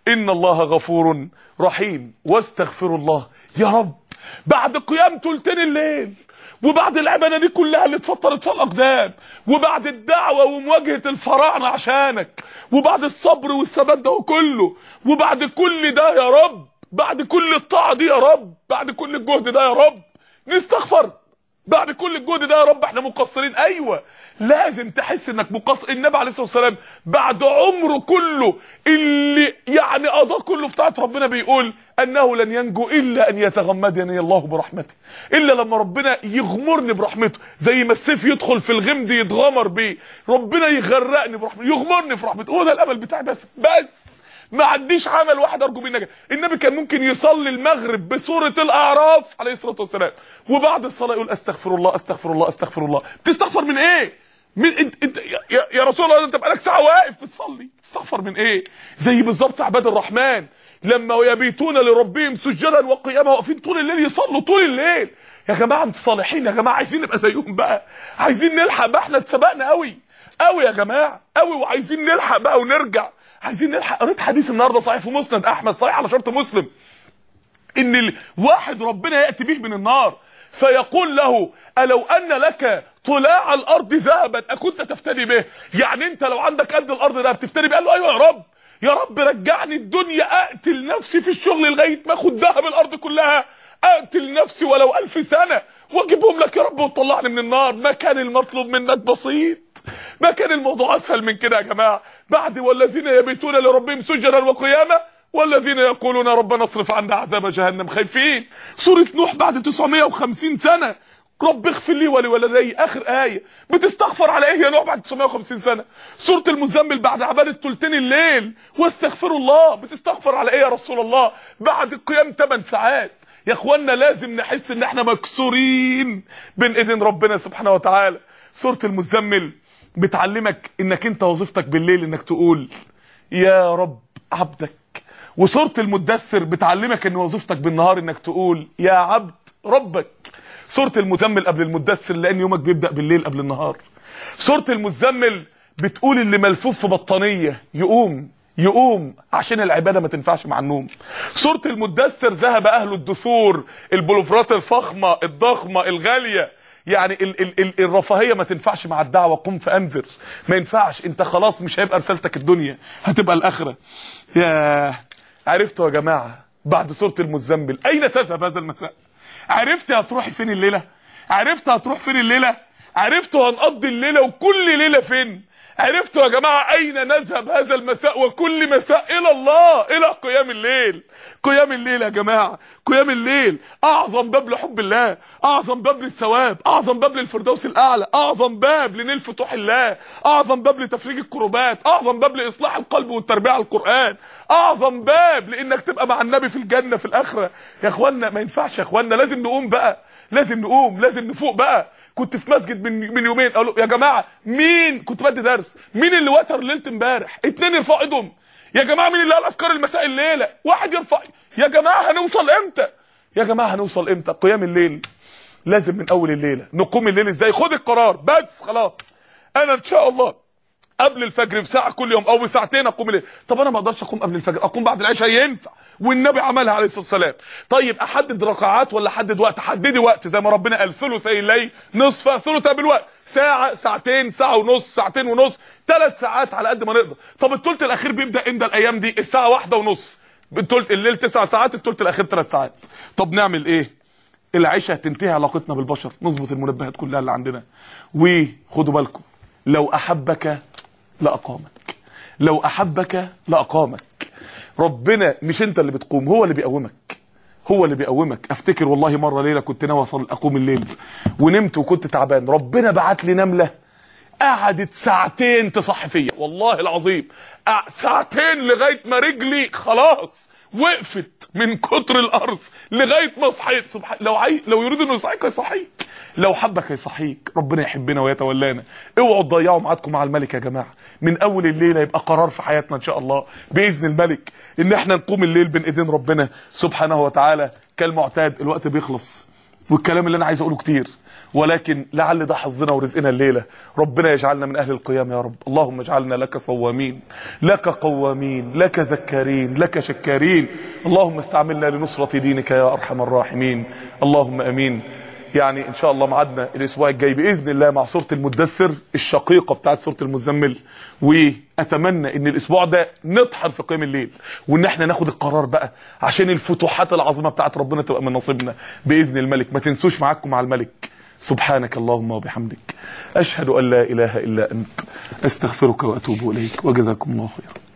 ان الله غفور رحيم. واستغفروا الله. يا رب بعد قيام ثلثين الليل وبعد العباده دي كلها اللي اتفطرت في الاقدام وبعد الدعوه ومواجهه الفراعنه عشانك وبعد الصبر والثبات ده كله وبعد كل ده يا رب، بعد كل الطاعه دي يا رب، بعد كل الجهد ده يا رب نستغفر. بعد كل الجهد ده يا رب احنا مقصرين. ايوه لازم تحس انك مقصر. النبي عليه الصلاه والسلام بعد عمره كله اللي يعني قضاه كله في طاعه ربنا بيقول انه لن ينجو الا ان يتغمدني الله برحمته، الا لما ربنا يغمرني برحمته، زي ما السيف يدخل في الغمد يتغمر بيه، ربنا يغرقني برحمته، يغمرني في رحمته. هو ده الامل بتاعي. بس بس ما عنديش عمل واحد ارجو بيه النجاه. النبي كان ممكن يصلي المغرب بسوره الاعراف عليه الصلاه والسلام وبعد الصلاه يقول استغفر الله استغفر الله استغفر الله. بتستغفر من ايه؟ من انت انت يا, يا رسول الله انت بقالك ساعه واقف بتصلي، تستغفر من ايه؟ زي بالظبط عباد الرحمن لما يبيتون لربهم سجدا وقياما، واقفين طول الليل يصلوا طول الليل. يا جماعه انتوا صالحين يا جماعه، عايزين نبقى زيهم بقى، عايزين نلحق بقى. احنا اتسبقنا قوي قوي يا جماعه قوي، وعايزين نلحق بقى ونرجع، عايزين نلحق. قريت حديث النهارده صحيح في مسند احمد صحيح على شرط مسلم، ان الواحد ربنا ياتي به من النار فيقول له ألو أن لك طلاع الأرض ذهبا أكنت تفتدي به؟ يعني أنت لو عندك قد الأرض ده بتفتدي به؟ قال له أيوه يا رب، يا رب رجعني الدنيا أقتل نفسي في الشغل لغاية ما أخد ذهب الأرض كلها، أقتل نفسي ولو ألف سنة وأجيبهم لك يا رب وتطلعني من النار. ما كان المطلوب منك بسيط، ما كان الموضوع أسهل من كده يا جماعة. بعد والذين يبيتون لربهم سجدا وقياما والذين يقولون ربنا اصرف عنا عذاب جهنم خايفين. سورة نوح بعد تسعمائة وخمسين سنة رب اغفر لي ولوالدي، اخر آية. بتستغفر على ايه يا نوح بعد تسعمائة وخمسين سنة؟ سورة المزمل بعد عبادة ثلثين الليل واستغفروا الله، بتستغفر على ايه يا رسول الله بعد القيام ثمان ساعات؟ يا اخوانا لازم نحس ان احنا مكسورين بين ايدين ربنا سبحانه وتعالى. سورة المزمل بتعلمك انك انت وظيفتك بالليل انك تقول يا رب عبدك، وسورة المدثر بتعلمك ان وظيفتك بالنهار انك تقول يا عبد ربك. سورة المزمل قبل المدثر لان يومك بيبدأ بالليل قبل النهار. سورة المزمل بتقول اللي ملفوف في بطانية يقوم يقوم عشان العبادة ما تنفعش مع النوم. سورة المدثر ذهب اهل الدثور، البلوفرات الفخمة الضخمة الغالية، يعني ال ال ال الرفاهيه ما تنفعش مع الدعوه. قم فانذر، ما ينفعش، انت خلاص مش هيبقى رسالتك الدنيا، هتبقى الاخره. يا عرفتوا يا جماعه بعد سوره المزمل اين تذهب هذا المساء؟ عرفت هتروحي فين الليله؟ عرفت هتروح فين الليله؟ عرفتوا هنقضي الليله وكل ليله فين؟ عرفتوا يا جماعه اين نذهب هذا المساء وكل مساء؟ الى الله، الى قيام الليل. قيام الليل يا جماعه، قيام الليل اعظم باب لحب الله، اعظم باب للثواب، اعظم باب للفردوس الاعلى، اعظم باب لنيل فتوح الله، اعظم باب لتفريج الكروبات، اعظم باب لاصلاح القلب والتربيه على القران، اعظم باب لانك تبقى مع النبي في الجنه في الاخره. يا اخوانا ما ينفعش يا اخوانا، لازم نقوم بقى، لازم نقوم، لازم نفوق بقى. كنت في مسجد من من يومين قالوا يا جماعه مين، كنت بدي درس، مين اللي وتر ليله امبارح؟ اتنين يرفعوا ايدهم. يا جماعه مين اللي قال اذكار المساء الليله؟ واحد يرفع. يا جماعه هنوصل امتى؟ يا جماعه هنوصل امتى؟ قيام الليل لازم من اول الليله. نقوم الليل ازاي؟ خد القرار بس خلاص. انا ان شاء الله قبل الفجر بساعه كل يوم او بساعتين اقوم الليل. طب انا ما اقدرش اقوم قبل الفجر، اقوم بعد العشاء ينفع، والنبي عملها عليه الصلاه والسلام. طيب احدد ركعات ولا احدد وقت؟ حددي وقت زي ما ربنا قال ثلثي الليل نصفه، ثلثه بالوقت، ساعه، ساعتين، ساعه ونص، ساعتين ونص، ثلاث ساعات على قد ما نقدر. طب الثلث الاخير بيبدا امتى الايام دي؟ الساعه واحدة ونص. الثلث الليل تسع ساعات، الثلث الاخير ثلاث ساعات. طب نعمل ايه؟ العشاء تنتهي علاقتنا بالبشر، نظبط المنبهات كلها اللي عندنا. وخدوا بالكم لو احبك لأقامك، لو أحبك لأقامك. ربنا مش انت اللي بتقوم، هو اللي بيقومك، هو اللي بيقومك. افتكر والله مرة ليلة كنت ناوي اقوم الليل ونمت وكنت تعبان، ربنا بعت لي نملة قعدت ساعتين تصحي فيا والله العظيم، ساعتين لغاية ما رجلي خلاص وقفت من كتر القرص لغايه ما صحيت. سبحان لو عاي... لو يريد انه يصحيك هيصحيك، لو حبك هيصحيك. ربنا يحبنا ويتولانا. اوعوا تضيعوا ميعادكم مع الملك يا جماعه، من اول الليله يبقى قرار في حياتنا ان شاء الله باذن الملك ان احنا نقوم الليل بين ايدين ربنا سبحانه وتعالى. كالمعتاد الوقت بيخلص والكلام اللي انا عايز اقوله كتير، ولكن لعل ده حظنا ورزقنا الليلة. ربنا يجعلنا من أهل القيام يا رب. اللهم اجعلنا لك صوامين، لك قوامين، لك ذكارين، لك شكارين. اللهم استعملنا لنصرة دينك يا أرحم الراحمين. اللهم أمين. يعني ان شاء الله معادنا الاسبوع الجاي باذن الله مع سوره المدثر الشقيقه بتاعت سوره المزمل. واتمنى ان الاسبوع ده نطحن في قيام الليل، وان احنا ناخد القرار بقى عشان الفتوحات العظيمه بتاعت ربنا تبقى من نصيبنا باذن الملك. ما تنسوش معاكم مع الملك. سبحانك اللهم وبحمدك، اشهد ان لا اله الا انت، استغفرك واتوب اليك، وجزاكم الله خيرا.